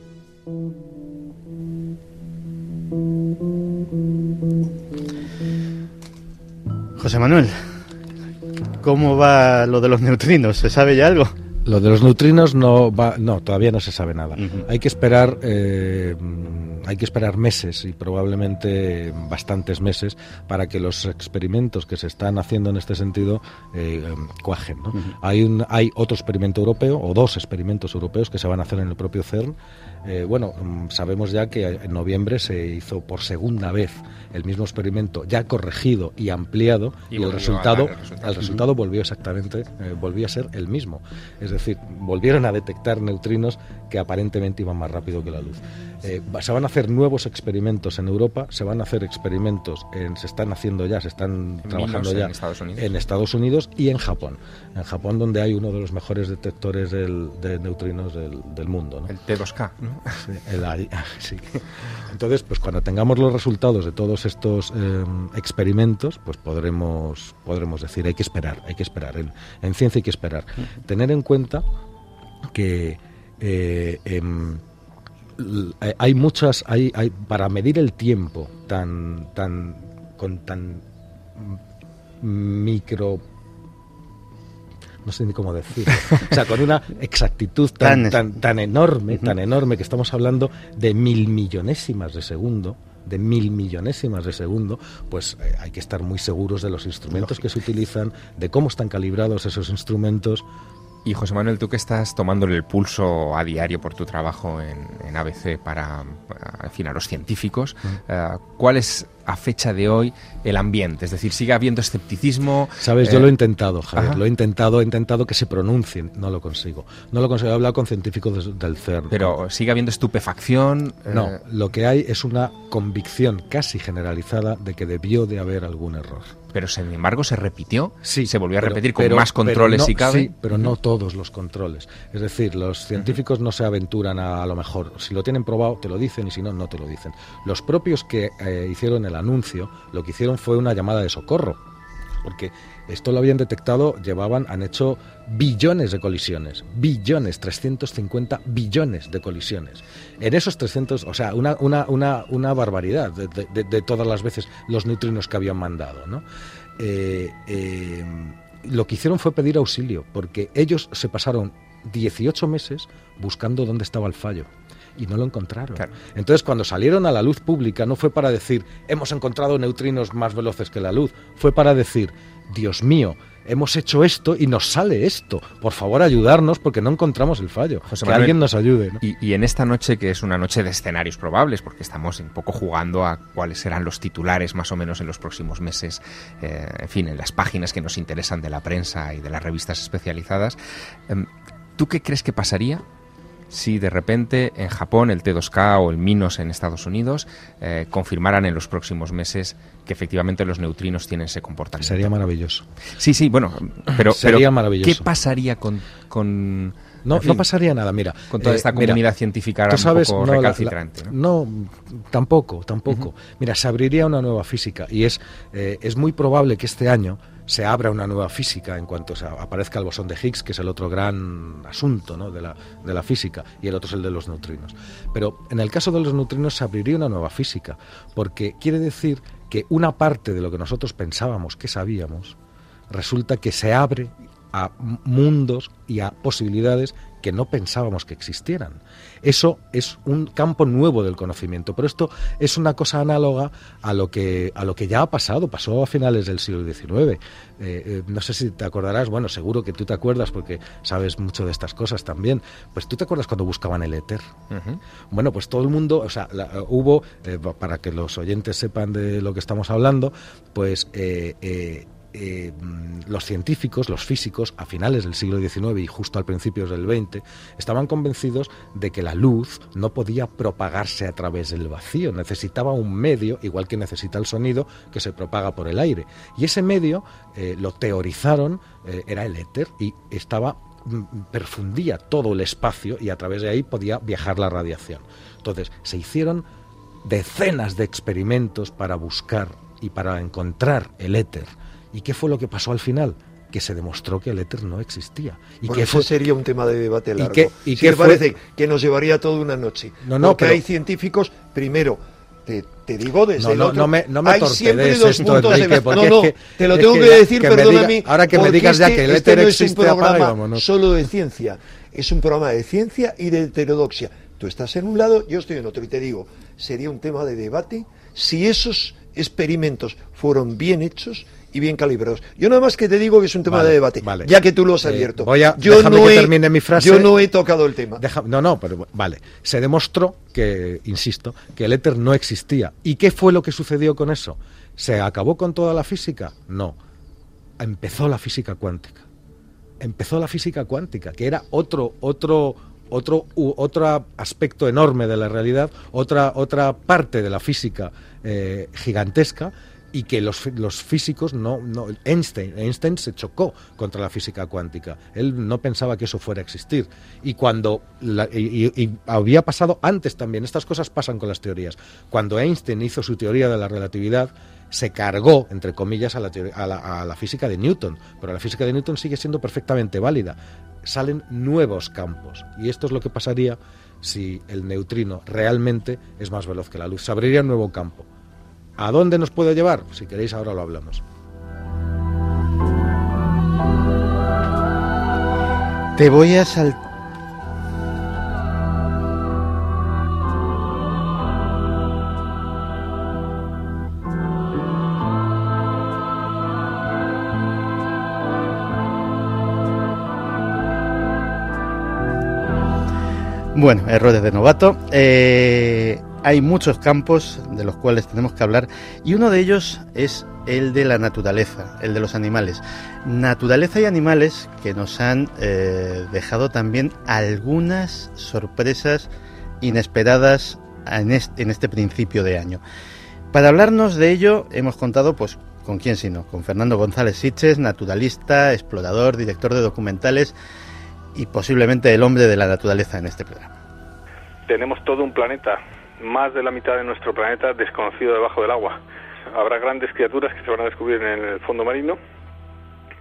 José Manuel, ¿cómo va lo de los neutrinos? ¿Se sabe ya algo? Lo de los neutrinos no va, no, todavía no se sabe nada. Uh-huh. Hay que esperar, eh, hay que esperar meses y probablemente bastantes meses para que los experimentos que se están haciendo en este sentido eh, cuajen, ¿no? Uh-huh. Hay un, hay otro experimento europeo o dos experimentos europeos que se van a hacer en el propio CERN. Eh, bueno, sabemos ya que en noviembre se hizo por segunda vez el mismo experimento, ya corregido y ampliado, y, y el resultado, el resultado, el resultado volvió exactamente, eh, volvió a ser el mismo. Es decir, volvieron a detectar neutrinos que aparentemente iban más rápido que la luz. Eh, se van a hacer nuevos experimentos en Europa, se van a hacer experimentos, en, se están haciendo ya, se están en trabajando ya en Estados Unidos. en Estados Unidos y en Japón. En Japón, donde hay uno de los mejores detectores del, de neutrinos del, del mundo, ¿no? El T dos K, ¿no? Sí, el, sí. Entonces, pues cuando tengamos los resultados de todos estos eh, experimentos, pues podremos podremos decir, hay que esperar, hay que esperar. En, en ciencia hay que esperar. Uh-huh. Tener en cuenta que eh, eh, hay muchas, hay, hay para medir el tiempo tan tan con tan micro, no sé ni cómo decir, o sea, con una exactitud tan tan tan enorme, tan enorme que estamos hablando de mil millonésimas de segundo, de mil millonésimas de segundo, pues eh, hay que estar muy seguros de los instrumentos que se utilizan, de cómo están calibrados esos instrumentos. Y José Manuel, tú que estás tomándole el pulso a diario por tu trabajo en, en A B C para, en fin, a los científicos, uh, uh, ¿cuál es a fecha de hoy el ambiente? Es decir, ¿sigue habiendo escepticismo? Sabes, eh... yo lo he intentado, Javier, Ajá. lo he intentado, he intentado que se pronuncien, no lo consigo. No lo consigo, he hablado con científicos de, del CERN. Pero ¿sigue habiendo estupefacción? No, eh... lo que hay es una convicción casi generalizada de que debió de haber algún error. Pero sin embargo se repitió, sí, se volvió a pero, repetir con pero, más controles no, si cabe. Sí, pero no todos los controles. Es decir, los científicos uh-huh. no se aventuran a, a lo mejor. Si lo tienen probado, te lo dicen, y si no, no te lo dicen. Los propios que eh, hicieron el anuncio, lo que hicieron fue una llamada de socorro. porque esto lo habían detectado, llevaban, han hecho billones de colisiones, billones, trescientos cincuenta billones de colisiones. En esos trescientos, o sea, una, una, una, una barbaridad de, de, de todas las veces los neutrinos que habían mandado, ¿no? Eh, eh, lo que hicieron fue pedir auxilio, porque ellos se pasaron dieciocho meses buscando dónde estaba el fallo. Y no lo encontraron. Claro. Entonces, cuando salieron a la luz pública, no fue para decir, hemos encontrado neutrinos más veloces que la luz, fue para decir, Dios mío, hemos hecho esto y nos sale esto. Por favor, ayudarnos porque no encontramos el fallo. José que Manuel, alguien nos ayude, ¿no? Y, y en esta noche, que es una noche de escenarios probables, porque estamos un poco jugando a cuáles serán los titulares más o menos en los próximos meses, eh, en fin, en las páginas que nos interesan de la prensa y de las revistas especializadas, eh, ¿tú qué crees que pasaría si de repente en Japón el T dos K o el MINOS en Estados Unidos eh, confirmaran en los próximos meses que efectivamente los neutrinos tienen ese comportamiento? Sería maravilloso. Sí, sí, bueno, pero, Sería pero maravilloso. ¿qué pasaría con... con no, en fin, no pasaría nada, mira. Con toda esta eh, mira, comunidad científica un sabes, poco no, recalcitrante. La, la, ¿no? no, tampoco, tampoco. Uh-huh. Mira, se abriría una nueva física y es, eh, es muy probable que este año se abra una nueva física en cuanto se aparezca el bosón de Higgs, que es el otro gran asunto, ¿no?, de la, de la física, y el otro es el de los neutrinos. Pero en el caso de los neutrinos se abriría una nueva física, porque quiere decir que una parte de lo que nosotros pensábamos que sabíamos, resulta que se abre a mundos y a posibilidades que no pensábamos que existieran. Eso es un campo nuevo del conocimiento, pero esto es una cosa análoga a lo que a lo que ya ha pasado, pasó a finales del siglo diecinueve. Eh, eh, no sé si te acordarás, bueno, seguro que tú te acuerdas porque sabes mucho de estas cosas también. Pues tú te acuerdas cuando buscaban el éter. Uh-huh. Bueno, pues todo el mundo, o sea, la, hubo, eh, para que los oyentes sepan de lo que estamos hablando, pues eh, eh, Eh, los científicos, los físicos, a finales del siglo diecinueve y justo al principio del veinte, estaban convencidos de que la luz no podía propagarse a través del vacío, necesitaba un medio, igual que necesita el sonido, que se propaga por el aire. Y ese medio eh, lo teorizaron, eh, era el éter, y estaba perfundía todo el espacio y a través de ahí podía viajar la radiación. Entonces, se hicieron decenas de experimentos para buscar y para encontrar el éter. ¿Y qué fue lo que pasó al final? Que se demostró que el éter no existía. Y bueno, que fue... sería un tema de debate largo. ¿Y qué, y sí qué me fue... parece que nos llevaría toda una noche. No, no, porque pero... hay científicos, primero, te, te digo desde no, el no, otro... No me, no me hay siempre dos esto, puntos Enrique, de vista. No, no, es que, te lo es tengo que, que decir, que perdóname. Diga, ahora que me digas ya este, que el éter este existe, no es un programa apaga, solo de ciencia, es un programa de ciencia y de heterodoxia. Tú estás en un lado, yo estoy en otro, y te digo, sería un tema de debate si esos experimentos fueron bien hechos y bien calibrados. Yo nada más que te digo que es un tema vale, de debate, vale. ya que tú lo has abierto. Eh, voy a, yo déjame no que he, termine mi frase. Yo no he tocado el tema. Deja, no, no, pero vale. Se demostró que, insisto, que el éter no existía. ¿Y qué fue lo que sucedió con eso? ¿Se acabó con toda la física? No. Empezó la física cuántica. Empezó la física cuántica, que era otro, otro, otro, u, otro aspecto enorme de la realidad, otra, otra parte de la física eh, gigantesca, y que los, los físicos no, no Einstein, Einstein se chocó contra la física cuántica. Él no pensaba que eso fuera a existir. Y cuando la, y, y, y había pasado antes también, estas cosas pasan con las teorías. Cuando Einstein hizo su teoría de la relatividad, se cargó, entre comillas, a la, teoría, a, la, a la física de Newton, pero la física de Newton sigue siendo perfectamente válida. Salen nuevos campos, y esto es lo que pasaría si el neutrino realmente es más veloz que la luz. Se abriría un nuevo campo. ¿A dónde nos puede llevar? Si queréis, ahora lo hablamos. Te voy a saltar. Bueno, errores de novato. Eh, hay muchos campos de los cuales tenemos que hablar y uno de ellos es el de la naturaleza, el de los animales. Naturaleza y animales que nos han eh, dejado también algunas sorpresas inesperadas en este, en este principio de año. Para hablarnos de ello hemos contado, pues, ¿con quién sino? Con Fernando González Sitges, naturalista, explorador, director de documentales y posiblemente el hombre de la naturaleza en este programa. Tenemos todo un planeta, más de la mitad de nuestro planeta desconocido debajo del agua. Habrá grandes criaturas que se van a descubrir en el fondo marino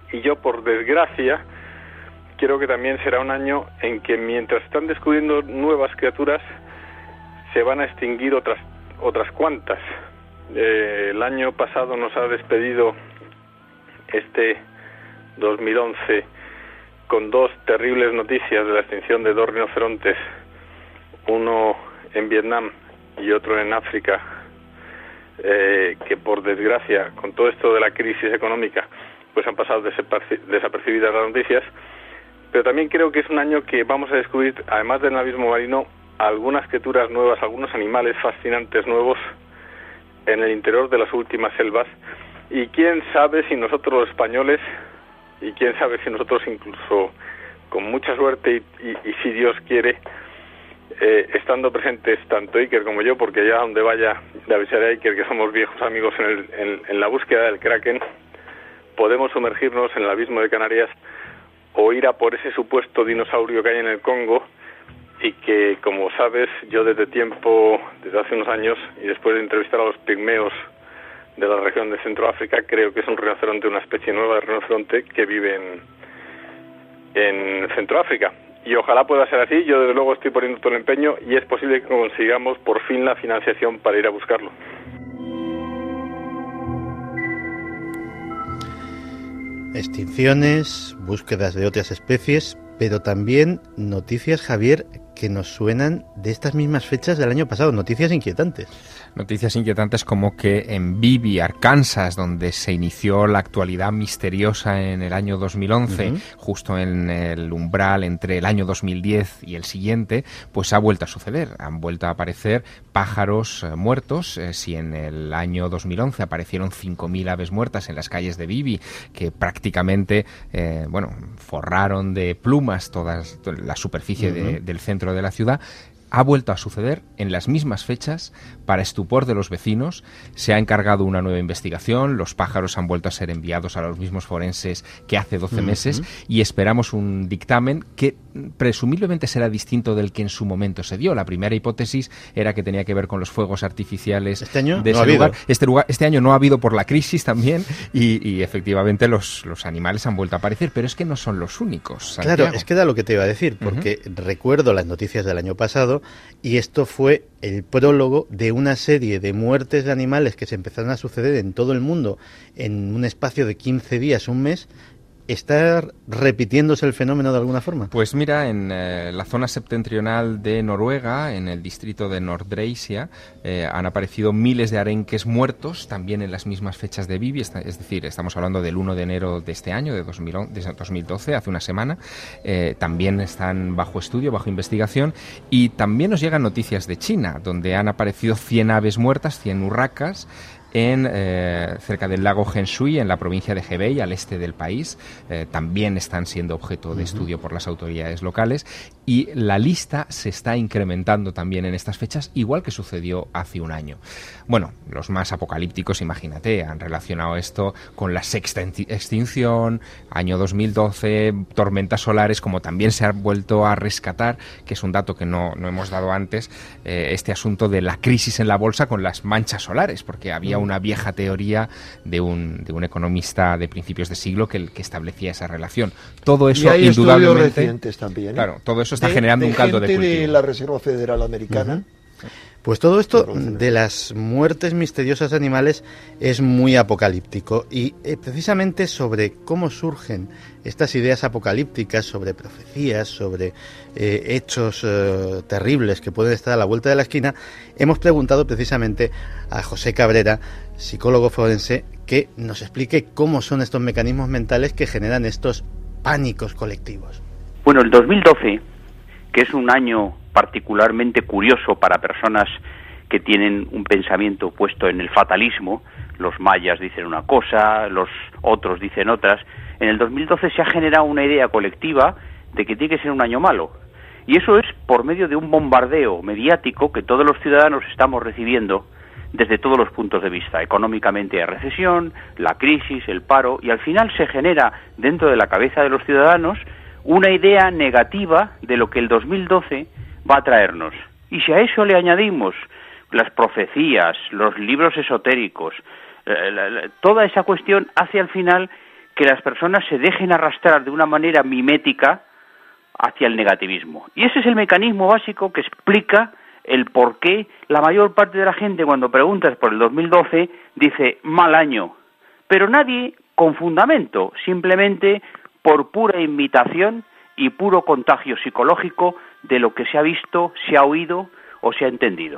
y yo, por desgracia, creo que también será un año en que mientras están descubriendo nuevas criaturas, se van a extinguir otras otras cuantas. Eh, el año pasado nos ha despedido este dos mil once con dos terribles noticias de la extinción de dos rinocerontes, uno en Vietnam y otro en África, eh, que por desgracia, con todo esto de la crisis económica, pues han pasado desapercibidas las noticias. Pero también creo que es un año que vamos a descubrir, además del abismo marino, algunas criaturas nuevas, algunos animales fascinantes nuevos en el interior de las últimas selvas, y quién sabe si nosotros los españoles, y quién sabe si nosotros incluso con mucha suerte y, y, y si Dios quiere, eh, estando presentes tanto Iker como yo, porque allá donde vaya le avisaré a Iker que somos viejos amigos en, el, en, en la búsqueda del Kraken, podemos sumergirnos en el abismo de Canarias o ir a por ese supuesto dinosaurio que hay en el Congo, y que, como sabes, yo desde tiempo, desde hace unos años, y después de entrevistar a los pigmeos de la región de Centroáfrica, creo que es un rinoceronte, una especie nueva de rinoceronte que vive en, en Centroáfrica. Y ojalá pueda ser así. Yo desde luego estoy poniendo todo el empeño y es posible que consigamos por fin la financiación para ir a buscarlo. Extinciones, búsquedas de otras especies, pero también noticias, Javier, que nos suenan de estas mismas fechas del año pasado, noticias inquietantes. Noticias inquietantes como que en Bibi, Arkansas, donde se inició la actualidad misteriosa en el año dos mil once, uh-huh. justo en el umbral entre el año dos mil diez y el siguiente, pues ha vuelto a suceder. Han vuelto a aparecer pájaros eh, muertos. Eh, si en el año dos mil once aparecieron cinco mil aves muertas en las calles de Bibi, que prácticamente, eh, bueno, forraron de plumas toda la superficie uh-huh. de, del centro de la ciudad, ha vuelto a suceder en las mismas fechas. Para estupor de los vecinos, se ha encargado una nueva investigación, los pájaros han vuelto a ser enviados a los mismos forenses que hace doce uh-huh. meses, y esperamos un dictamen que presumiblemente será distinto del que en su momento se dio. La primera hipótesis era que tenía que ver con los fuegos artificiales este año de no ese ha lugar. Habido. Este lugar. Este año no ha habido por la crisis también, y, y efectivamente los, los animales han vuelto a aparecer, pero es que no son los únicos, Santiago. Claro, es que era lo que te iba a decir, porque uh-huh. recuerdo las noticias del año pasado, y esto fue el prólogo de una serie de muertes de animales que se empezaron a suceder en todo el mundo en un espacio de quince días, un mes. ¿Está repitiéndose el fenómeno de alguna forma? Pues mira, en eh, la zona septentrional de Noruega, en el distrito de Nordreisia, eh, han aparecido miles de arenques muertos, también en las mismas fechas de Bibi, es decir, estamos hablando del uno de enero de este año, de dos mil doce, hace una semana. Eh, también están bajo estudio, bajo investigación, y también nos llegan noticias de China, donde han aparecido cien aves muertas, cien urracas, en eh, cerca del lago Henshui, en la provincia de Hebei, al este del país. Eh, también están siendo objeto de uh-huh. estudio por las autoridades locales, y la lista se está incrementando también en estas fechas, igual que sucedió hace un año. Bueno, los más apocalípticos, imagínate, han relacionado esto con la sexta extinción, año dos mil doce, tormentas solares, como también se ha vuelto a rescatar, que es un dato que no, no hemos dado antes, eh, este asunto de la crisis en la bolsa con las manchas solares, porque había un una vieja teoría de un, de un economista de principios de siglo que, que establecía esa relación. Todo eso, y hay indudablemente, estudios recientes también, ¿eh? Claro, todo eso está de, generando de un caldo de gente cultivo. de la Reserva Federal Americana. Uh-huh. Pues todo esto de las muertes misteriosas de animales es muy apocalíptico, y eh, precisamente sobre cómo surgen estas ideas apocalípticas, sobre profecías, sobre eh, hechos eh, terribles que pueden estar a la vuelta de la esquina, hemos preguntado precisamente a José Cabrera, psicólogo forense, que nos explique cómo son estos mecanismos mentales que generan estos pánicos colectivos. Bueno, el dos mil doce, que es un año particularmente curioso para personas que tienen un pensamiento puesto en el fatalismo, los mayas dicen una cosa, los otros dicen otras. En el dos mil doce se ha generado una idea colectiva de que tiene que ser un año malo, y eso es por medio de un bombardeo mediático que todos los ciudadanos estamos recibiendo desde todos los puntos de vista. Económicamente hay recesión, la crisis, el paro, y al final se genera dentro de la cabeza de los ciudadanos una idea negativa de lo que el dos mil doce va a traernos. Y si a eso le añadimos las profecías, los libros esotéricos, eh, la, la, toda esa cuestión hace al final que las personas se dejen arrastrar de una manera mimética hacia el negativismo. Y ese es el mecanismo básico que explica el por qué la mayor parte de la gente, cuando preguntas por el dos mil doce, dice mal año. Pero nadie con fundamento, simplemente por pura imitación y puro contagio psicológico de lo que se ha visto, se ha oído o se ha entendido.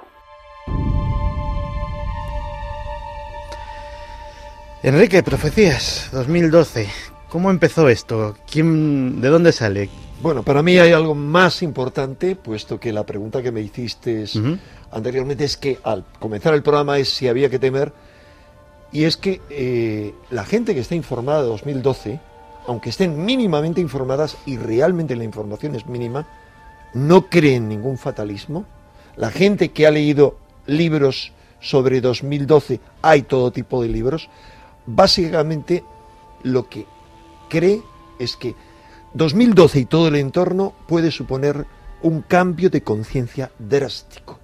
Enrique, Profecías dos mil doce. ¿Cómo empezó esto? ¿Quién, ¿De dónde sale? Bueno, para mí hay algo más importante, puesto que la pregunta que me hiciste uh-huh. anteriormente es que al comenzar el programa es si había que temer, y es que eh, la gente que está informada de dos mil doce, aunque estén mínimamente informadas y realmente la información es mínima, no cree en ningún fatalismo. La gente que ha leído libros sobre dos mil doce, hay todo tipo de libros, básicamente lo que cree es que dos mil doce y todo el entorno puede suponer un cambio de conciencia drástico.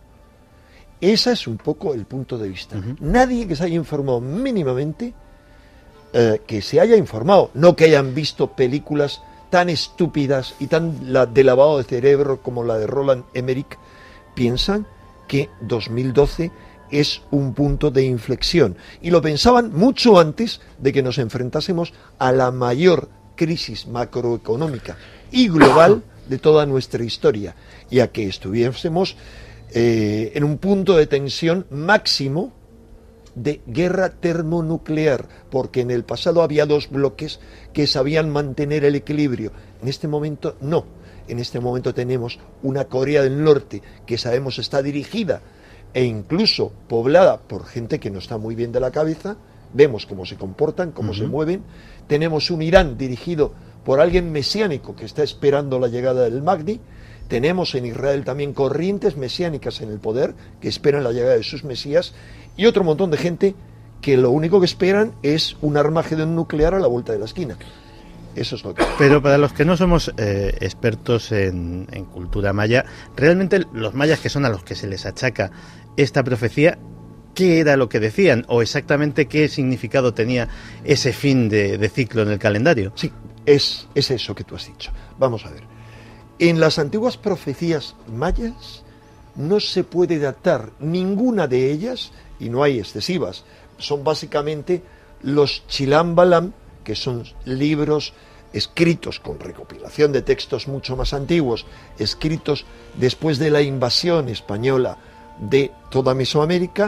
Ese es un poco el punto de vista. Uh-huh. Nadie que se haya informado mínimamente, eh, que se haya informado, no que hayan visto películas tan estúpidas y tan la, de lavado de cerebro como la de Roland Emmerich, piensan que dos mil doce es un punto de inflexión. Y lo pensaban mucho antes de que nos enfrentásemos a la mayor crisis macroeconómica y global de toda nuestra historia, y a que estuviésemos eh, en un punto de tensión máximo de guerra termonuclear, porque en el pasado había dos bloques que sabían mantener el equilibrio. En este momento no. En este momento tenemos una Corea del Norte que sabemos está dirigida e incluso poblada por gente que no está muy bien de la cabeza. Vemos cómo se comportan, cómo uh-huh. se mueven. Tenemos un Irán dirigido por alguien mesiánico que está esperando la llegada del Mahdi. Tenemos en Israel también corrientes mesiánicas en el poder que esperan la llegada de sus mesías, y otro montón de gente que lo único que esperan es un armagedón nuclear a la vuelta de la esquina. Eso es lo que... Pero para los que no somos eh, expertos en, en cultura maya, realmente los mayas, que son a los que se les achaca esta profecía, ¿qué era lo que decían? ¿O exactamente qué significado tenía ese fin de, de ciclo en el calendario? Sí, es, es eso que tú has dicho. Vamos a ver. En las antiguas profecías mayas no se puede datar ninguna de ellas, y no hay excesivas. Son básicamente los Chilam Balam, que son libros escritos con recopilación de textos mucho más antiguos, escritos después de la invasión española de toda Mesoamérica.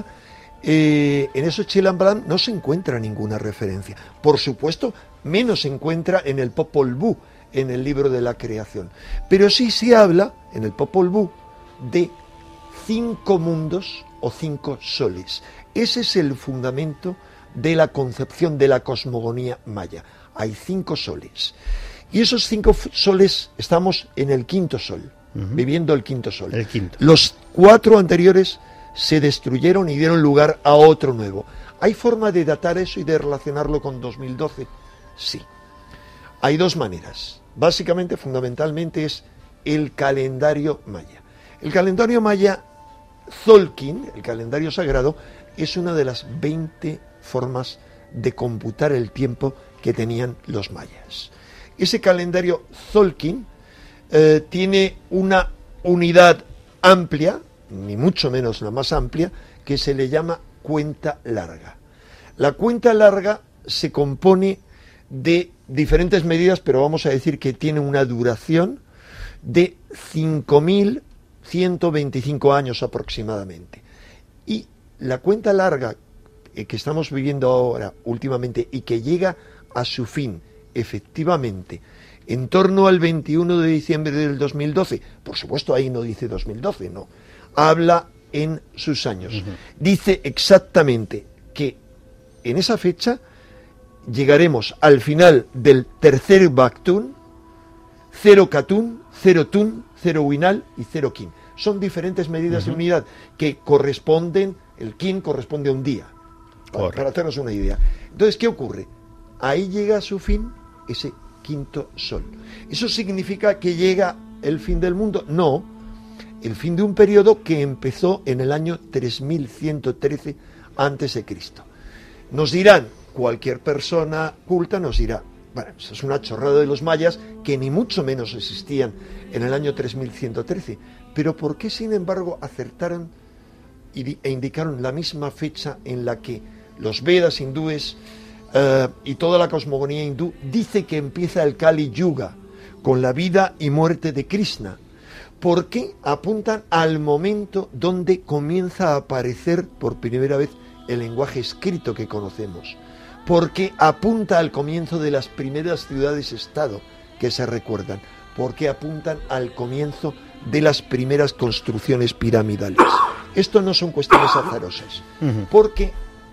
Eh, en esos Chilam Balam no se encuentra ninguna referencia. Por supuesto, menos se encuentra en el Popol Vuh, en el libro de la creación. Pero sí se habla, en el Popol Vuh, de cinco mundos o cinco soles. Ese es el fundamento de la concepción de la cosmogonía maya. Hay cinco soles. Y esos cinco soles, estamos en el quinto sol, uh-huh. viviendo el quinto sol. El quinto. Los cuatro anteriores se destruyeron y dieron lugar a otro nuevo. ¿Hay forma de datar eso y de relacionarlo con dos mil doce? Sí. Hay dos maneras. Básicamente, fundamentalmente, es el calendario maya. El calendario maya Tzolk'in, el calendario sagrado, es una de las veinte formas de computar el tiempo que tenían los mayas. Ese calendario Tzolk'in eh, tiene una unidad amplia, ni mucho menos la más amplia, que se le llama cuenta larga. La cuenta larga se compone de diferentes medidas, pero vamos a decir que tiene una duración de cinco mil ciento veinticinco años aproximadamente. Y la cuenta larga que estamos viviendo ahora últimamente y que llega a su fin efectivamente en torno al veintiuno de diciembre del dos mil doce, por supuesto ahí no dice dos mil doce, no, habla en sus años. Uh-huh. Dice exactamente que en esa fecha llegaremos al final del tercer Baktun, cero Katun, cero Tun, cero Winal y cero Kin. Son diferentes medidas uh-huh. de unidad que corresponden, el Kin corresponde a un día, para, para hacernos una idea. Entonces, ¿qué ocurre? Ahí llega a su fin ese quinto sol. ¿Eso significa que llega el fin del mundo? No, el fin de un periodo que empezó en el año tres mil ciento trece antes de Cristo. Nos dirán, cualquier persona culta nos dirá, Bueno, eso es una chorrada de los mayas que ni mucho menos existían en el año tres mil ciento trece. Pero ¿por qué, sin embargo, acertaron e indicaron la misma fecha en la que los Vedas hindúes uh, y toda la cosmogonía hindú dice que empieza el Kali Yuga, con la vida y muerte de Krishna? ¿Por qué apuntan al momento donde comienza a aparecer por primera vez el lenguaje escrito que conocemos? ¿Por qué apunta al comienzo de las primeras ciudades-estado que se recuerdan? ¿Por qué apuntan al comienzo de las primeras construcciones piramidales? Esto no son cuestiones azarosas, porque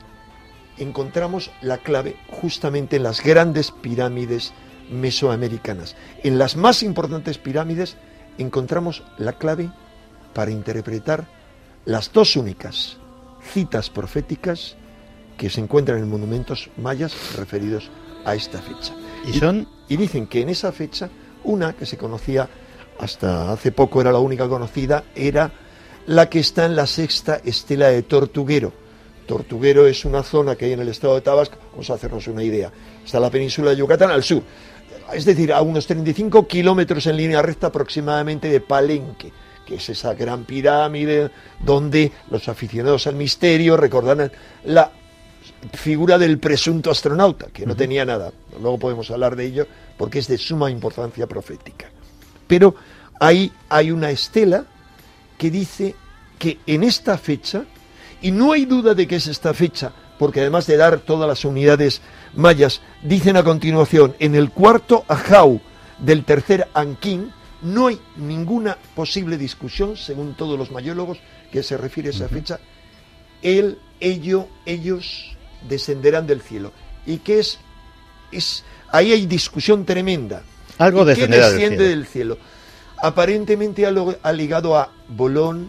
encontramos la clave justamente en las grandes pirámides mesoamericanas. En las más importantes pirámides encontramos la clave para interpretar las dos únicas citas proféticas que se encuentran en monumentos mayas referidos a esta fecha. ¿Y son? Y, y dicen que en esa fecha, una que se conocía hasta hace poco, era la única conocida, era la que está en la sexta estela de Tortuguero. Tortuguero es una zona que hay en el estado de Tabasco, vamos a hacernos una idea, está la península de Yucatán al sur, es decir, a unos treinta y cinco kilómetros en línea recta aproximadamente de Palenque, que es esa gran pirámide donde los aficionados al misterio recordarán la figura del presunto astronauta, que no uh-huh. tenía nada. Luego podemos hablar de ello porque es de suma importancia profética. Pero ahí hay una estela que dice que en esta fecha, y no hay duda de que es esta fecha, porque además de dar todas las unidades mayas, dicen a continuación, en el cuarto ajau del tercer anquín, no hay ninguna posible discusión, según todos los mayólogos, que se refiere a esa uh-huh. fecha, él, ello, ellos descenderán del cielo. ¿Y qué es? es ahí hay discusión tremenda. Algo descenderá ¿Qué desciende del cielo? del cielo? Aparentemente ha, lo, ha ligado a Bolón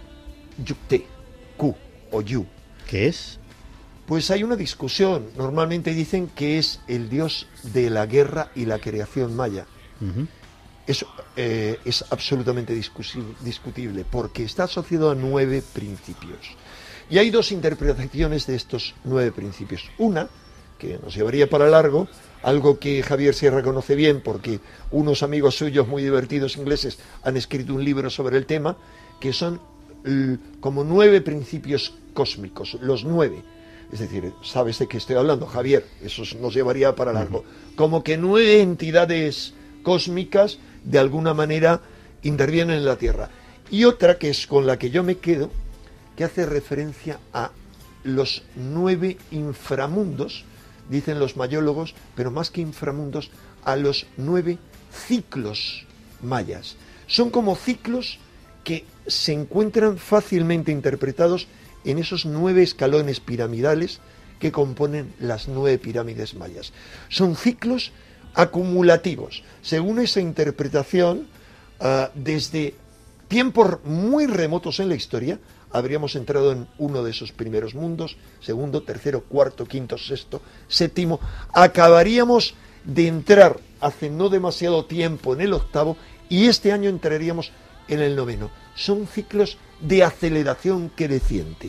Yukte, Q o Yu. ¿Qué es? Pues hay una discusión. Normalmente dicen que es el dios de la guerra y la creación maya. Uh-huh. Eso eh, es absolutamente discutible porque está asociado a nueve principios. Y hay dos interpretaciones de estos nueve principios. Una, que nos llevaría para largo, algo que Javier Sierra conoce bien porque unos amigos suyos muy divertidos ingleses han escrito un libro sobre el tema, que son l- como nueve principios cósmicos, los nueve. Es decir, ¿sabes de qué estoy hablando, Javier? Eso nos llevaría para largo. Uh-huh. Como que nueve entidades cósmicas de alguna manera intervienen en la Tierra. Y otra, que es con la que yo me quedo, que hace referencia a los nueve inframundos, dicen los mayólogos, pero más que inframundos, a los nueve ciclos mayas. Son como ciclos que se encuentran fácilmente interpretados en esos nueve escalones piramidales que componen las nueve pirámides mayas. Son ciclos acumulativos. Según esa interpretación, uh, desde tiempos muy remotos en la historia, habríamos entrado en uno de esos primeros mundos, segundo, tercero, cuarto, quinto, sexto, séptimo, acabaríamos de entrar hace no demasiado tiempo en el octavo y este año entraríamos en el noveno. Son ciclos de aceleración creciente.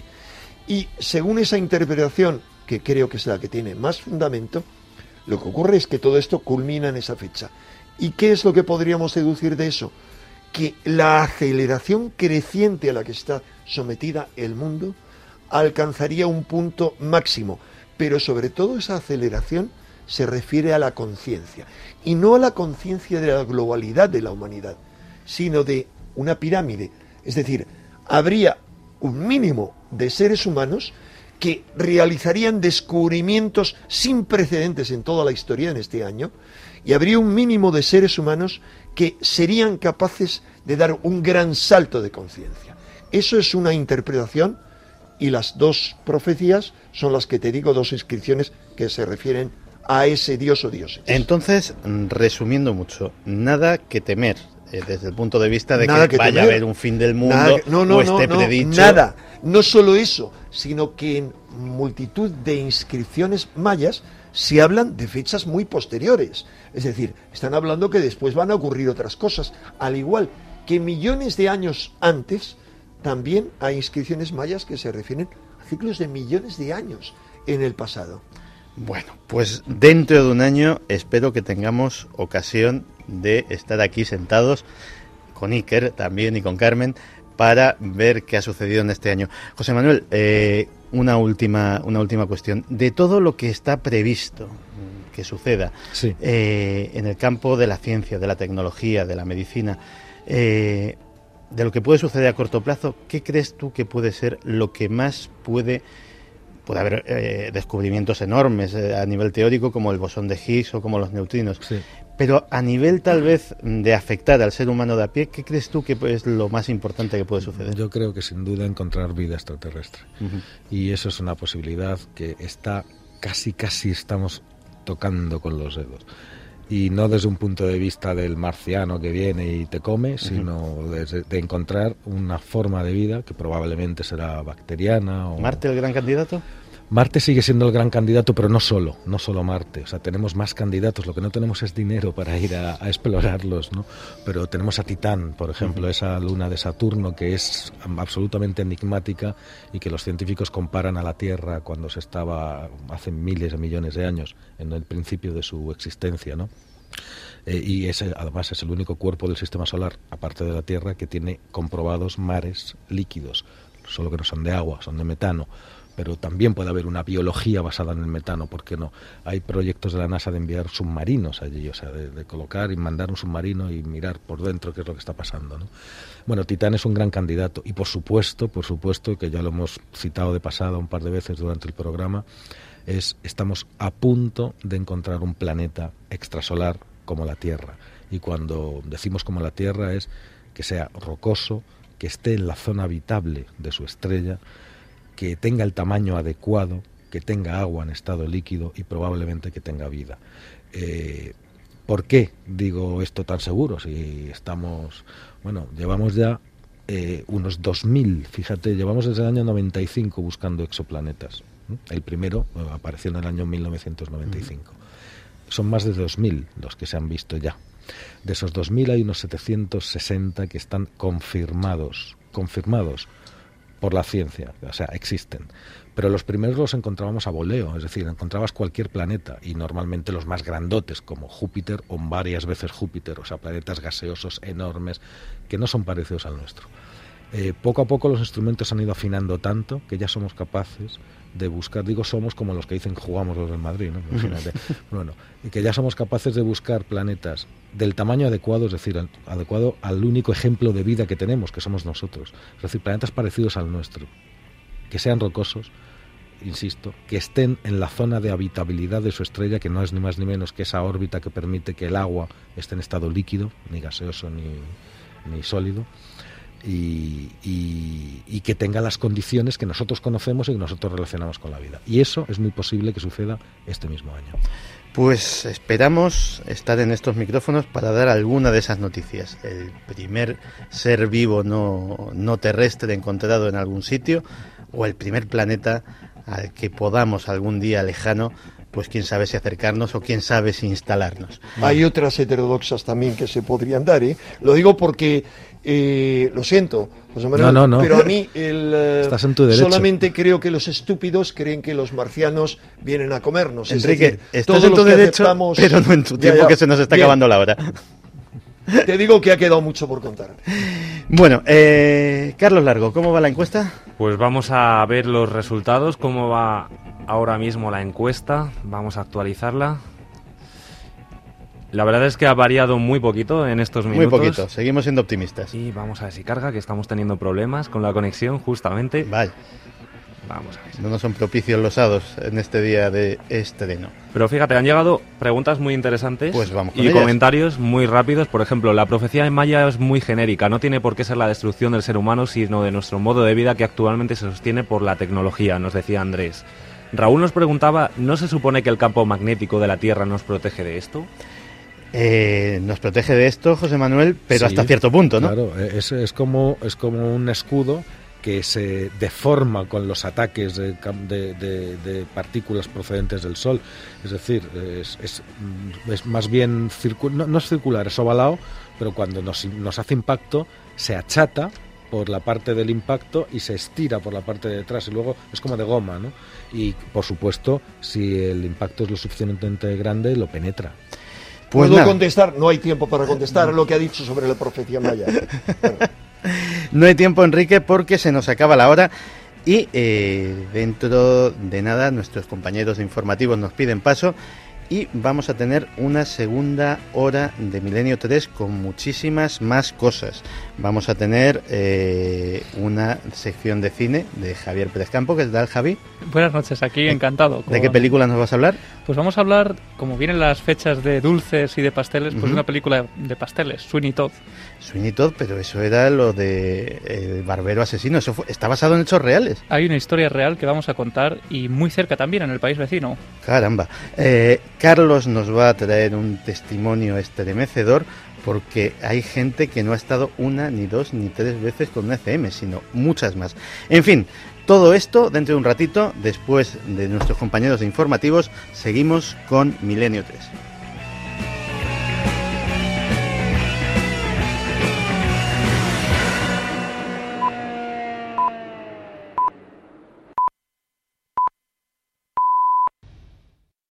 Y según esa interpretación, que creo que es la que tiene más fundamento, lo que ocurre es que todo esto culmina en esa fecha. ¿Y qué es lo que podríamos deducir de eso? Que la aceleración creciente a la que está sometida el mundo alcanzaría un punto máximo, pero sobre todo esa aceleración se refiere a la conciencia, y no a la conciencia de la globalidad de la humanidad, sino de una pirámide. Es decir, habría un mínimo de seres humanos que realizarían descubrimientos sin precedentes en toda la historia en este año, y habría un mínimo de seres humanos que serían capaces de dar un gran salto de conciencia. Eso es una interpretación, y las dos profecías son las que te digo, dos inscripciones que se refieren a ese dios o dioses. Entonces, resumiendo mucho, nada que temer eh, desde el punto de vista de nada que, que vaya temer. a haber un fin del mundo nada que, no, no, o esté no, predicho. Nada, no solo eso, sino que en multitud de inscripciones mayas se hablan de fechas muy posteriores. Es decir, están hablando que después van a ocurrir otras cosas, al igual que millones de años antes también hay inscripciones mayas que se refieren a ciclos de millones de años en el pasado. Bueno, pues dentro de un año espero que tengamos ocasión de estar aquí sentados con Iker también y con Carmen para ver qué ha sucedido en este año. José Manuel, eh, una última una última cuestión. De todo lo que está previsto que suceda sí. eh, en el campo de la ciencia, de la tecnología, de la medicina, eh, de lo que puede suceder a corto plazo, ¿qué crees tú que puede ser lo que más puede... Puede haber eh, descubrimientos enormes eh, a nivel teórico, como el bosón de Higgs o como los neutrinos. Sí. Pero a nivel tal vez de afectar al ser humano de a pie, ¿qué crees tú que es lo más importante que puede suceder? Yo creo que sin duda encontrar vida extraterrestre. Uh-huh. Y eso es una posibilidad que está casi, casi estamos tocando con los dedos. Y no desde un punto de vista del marciano que viene y te come, sino uh-huh. desde, de encontrar una forma de vida que probablemente será bacteriana. O... ¿Marte el gran candidato? Marte sigue siendo el gran candidato, pero no solo, no solo Marte. O sea, tenemos más candidatos. Lo que no tenemos es dinero para ir a, a explorarlos, ¿no? Pero tenemos a Titán, por ejemplo, uh-huh. esa luna de Saturno que es absolutamente enigmática y que los científicos comparan a la Tierra cuando se estaba hace miles de millones de años, en el principio de su existencia, ¿no? Eh, y ese, además, es el único cuerpo del sistema solar, aparte de la Tierra, que tiene comprobados mares líquidos, solo que no son de agua, son de metano. Pero también puede haber una biología basada en el metano, ¿por qué no? Hay proyectos de la NASA de enviar submarinos allí, o sea, de, de colocar y mandar un submarino y mirar por dentro qué es lo que está pasando, ¿no? Bueno, Titán es un gran candidato y por supuesto, por supuesto, que ya lo hemos citado de pasada un par de veces durante el programa, es estamos a punto de encontrar un planeta extrasolar como la Tierra. Y cuando decimos como la Tierra es que sea rocoso, que esté en la zona habitable de su estrella, que tenga el tamaño adecuado, que tenga agua en estado líquido y probablemente que tenga vida. Eh, ¿Por qué digo esto tan seguro? Si estamos, bueno, llevamos ya eh, unos dos mil, fíjate, llevamos desde el año noventa y cinco buscando exoplanetas. El primero bueno, apareció en el año mil novecientos noventa y cinco. Uh-huh. Son más de dos mil los que se han visto ya. De esos dos mil hay unos setecientos sesenta que están confirmados, confirmados por la ciencia, o sea, existen. Pero los primeros los encontrábamos a voleo, es decir, encontrabas cualquier planeta y normalmente los más grandotes como Júpiter o varias veces Júpiter, o sea, planetas gaseosos enormes que no son parecidos al nuestro. Eh, poco a poco los instrumentos han ido afinando tanto que ya somos capaces de buscar, digo somos como los que dicen jugamos los del Madrid, ¿no? Imagínate. Bueno, y que ya somos capaces de buscar planetas del tamaño adecuado, es decir, al, adecuado al único ejemplo de vida que tenemos, que somos nosotros. Es decir, planetas parecidos al nuestro, que sean rocosos, insisto, que estén en la zona de habitabilidad de su estrella, que no es ni más ni menos que esa órbita que permite que el agua esté en estado líquido, ni gaseoso ni, ni sólido. Y, y, y que tenga las condiciones que nosotros conocemos y que nosotros relacionamos con la vida. Y eso es muy posible que suceda este mismo año. Pues esperamos estar en estos micrófonos para dar alguna de esas noticias. El primer ser vivo no, no terrestre encontrado en algún sitio, o el primer planeta al que podamos algún día lejano, pues quién sabe si acercarnos o quién sabe si instalarnos. Hay otras heterodoxas también que se podrían dar, ¿eh? Lo digo porque, eh, lo siento, José Manuel, no, no, no. pero a mí el, Estás en tu derecho. Solamente creo que los estúpidos creen que los marcianos vienen a comernos. Enrique, es decir, estás en tu derecho, aceptamos... pero no en tu tiempo, ya, ya. que se nos está Bien. acabando la hora. Te digo que ha quedado mucho por contar. Bueno, eh, Carlos Largo, ¿cómo va la encuesta? Pues vamos a ver los resultados, cómo va ahora mismo la encuesta, vamos a actualizarla. La verdad es que ha variado muy poquito en estos minutos. Muy poquito, seguimos siendo optimistas. Y vamos a ver si carga, que estamos teniendo problemas con la conexión justamente. Vale. Vamos a ver. No nos son propicios los hados en este día de estreno. Pero fíjate, han llegado preguntas muy interesantes pues vamos con y ellas. Comentarios muy rápidos. Por ejemplo, la profecía en Maya es muy genérica. No tiene por qué ser la destrucción del ser humano, sino de nuestro modo de vida que actualmente se sostiene por la tecnología, nos decía Andrés. Raúl nos preguntaba, ¿no se supone que el campo magnético de la Tierra nos protege de esto? Eh, nos protege de esto, José Manuel, pero sí, hasta cierto punto, ¿no? Claro, es, es, como, es como un escudo que se deforma con los ataques de, de, de, de partículas procedentes del Sol. Es decir, es, es, es más bien, circu- no, no es circular, es ovalado, pero cuando nos, nos hace impacto se achata por la parte del impacto y se estira por la parte de detrás y luego es como de goma, ¿no? Y por supuesto, si el impacto es lo suficientemente grande, lo penetra. Pues ¿Puedo nada. contestar? No hay tiempo para contestar lo que ha dicho sobre la profecía maya. Bueno. No hay tiempo, Enrique, porque se nos acaba la hora y eh, dentro de nada nuestros compañeros de informativos nos piden paso y vamos a tener una segunda hora de Milenio tres con muchísimas más cosas. Vamos a tener eh, una sección de cine de Javier Pérez Campo. ¿Qué tal, Javi? Buenas noches, aquí encantado. ¿De qué película nos vas a hablar? Pues vamos a hablar, como vienen las fechas de dulces y de pasteles, pues uh-huh. una película de pasteles, Sweeney Todd. Sweeney Todd, pero eso era lo de El barbero asesino, eso fue, está basado en hechos reales. Hay una historia real que vamos a contar y muy cerca también, en el país vecino. Caramba. Eh, Carlos nos va a traer un testimonio estremecedor porque hay gente que no ha estado una, ni dos, ni tres veces con una C M, sino muchas más. En fin, todo esto dentro de un ratito, después de nuestros compañeros de informativos, seguimos con Milenio tres.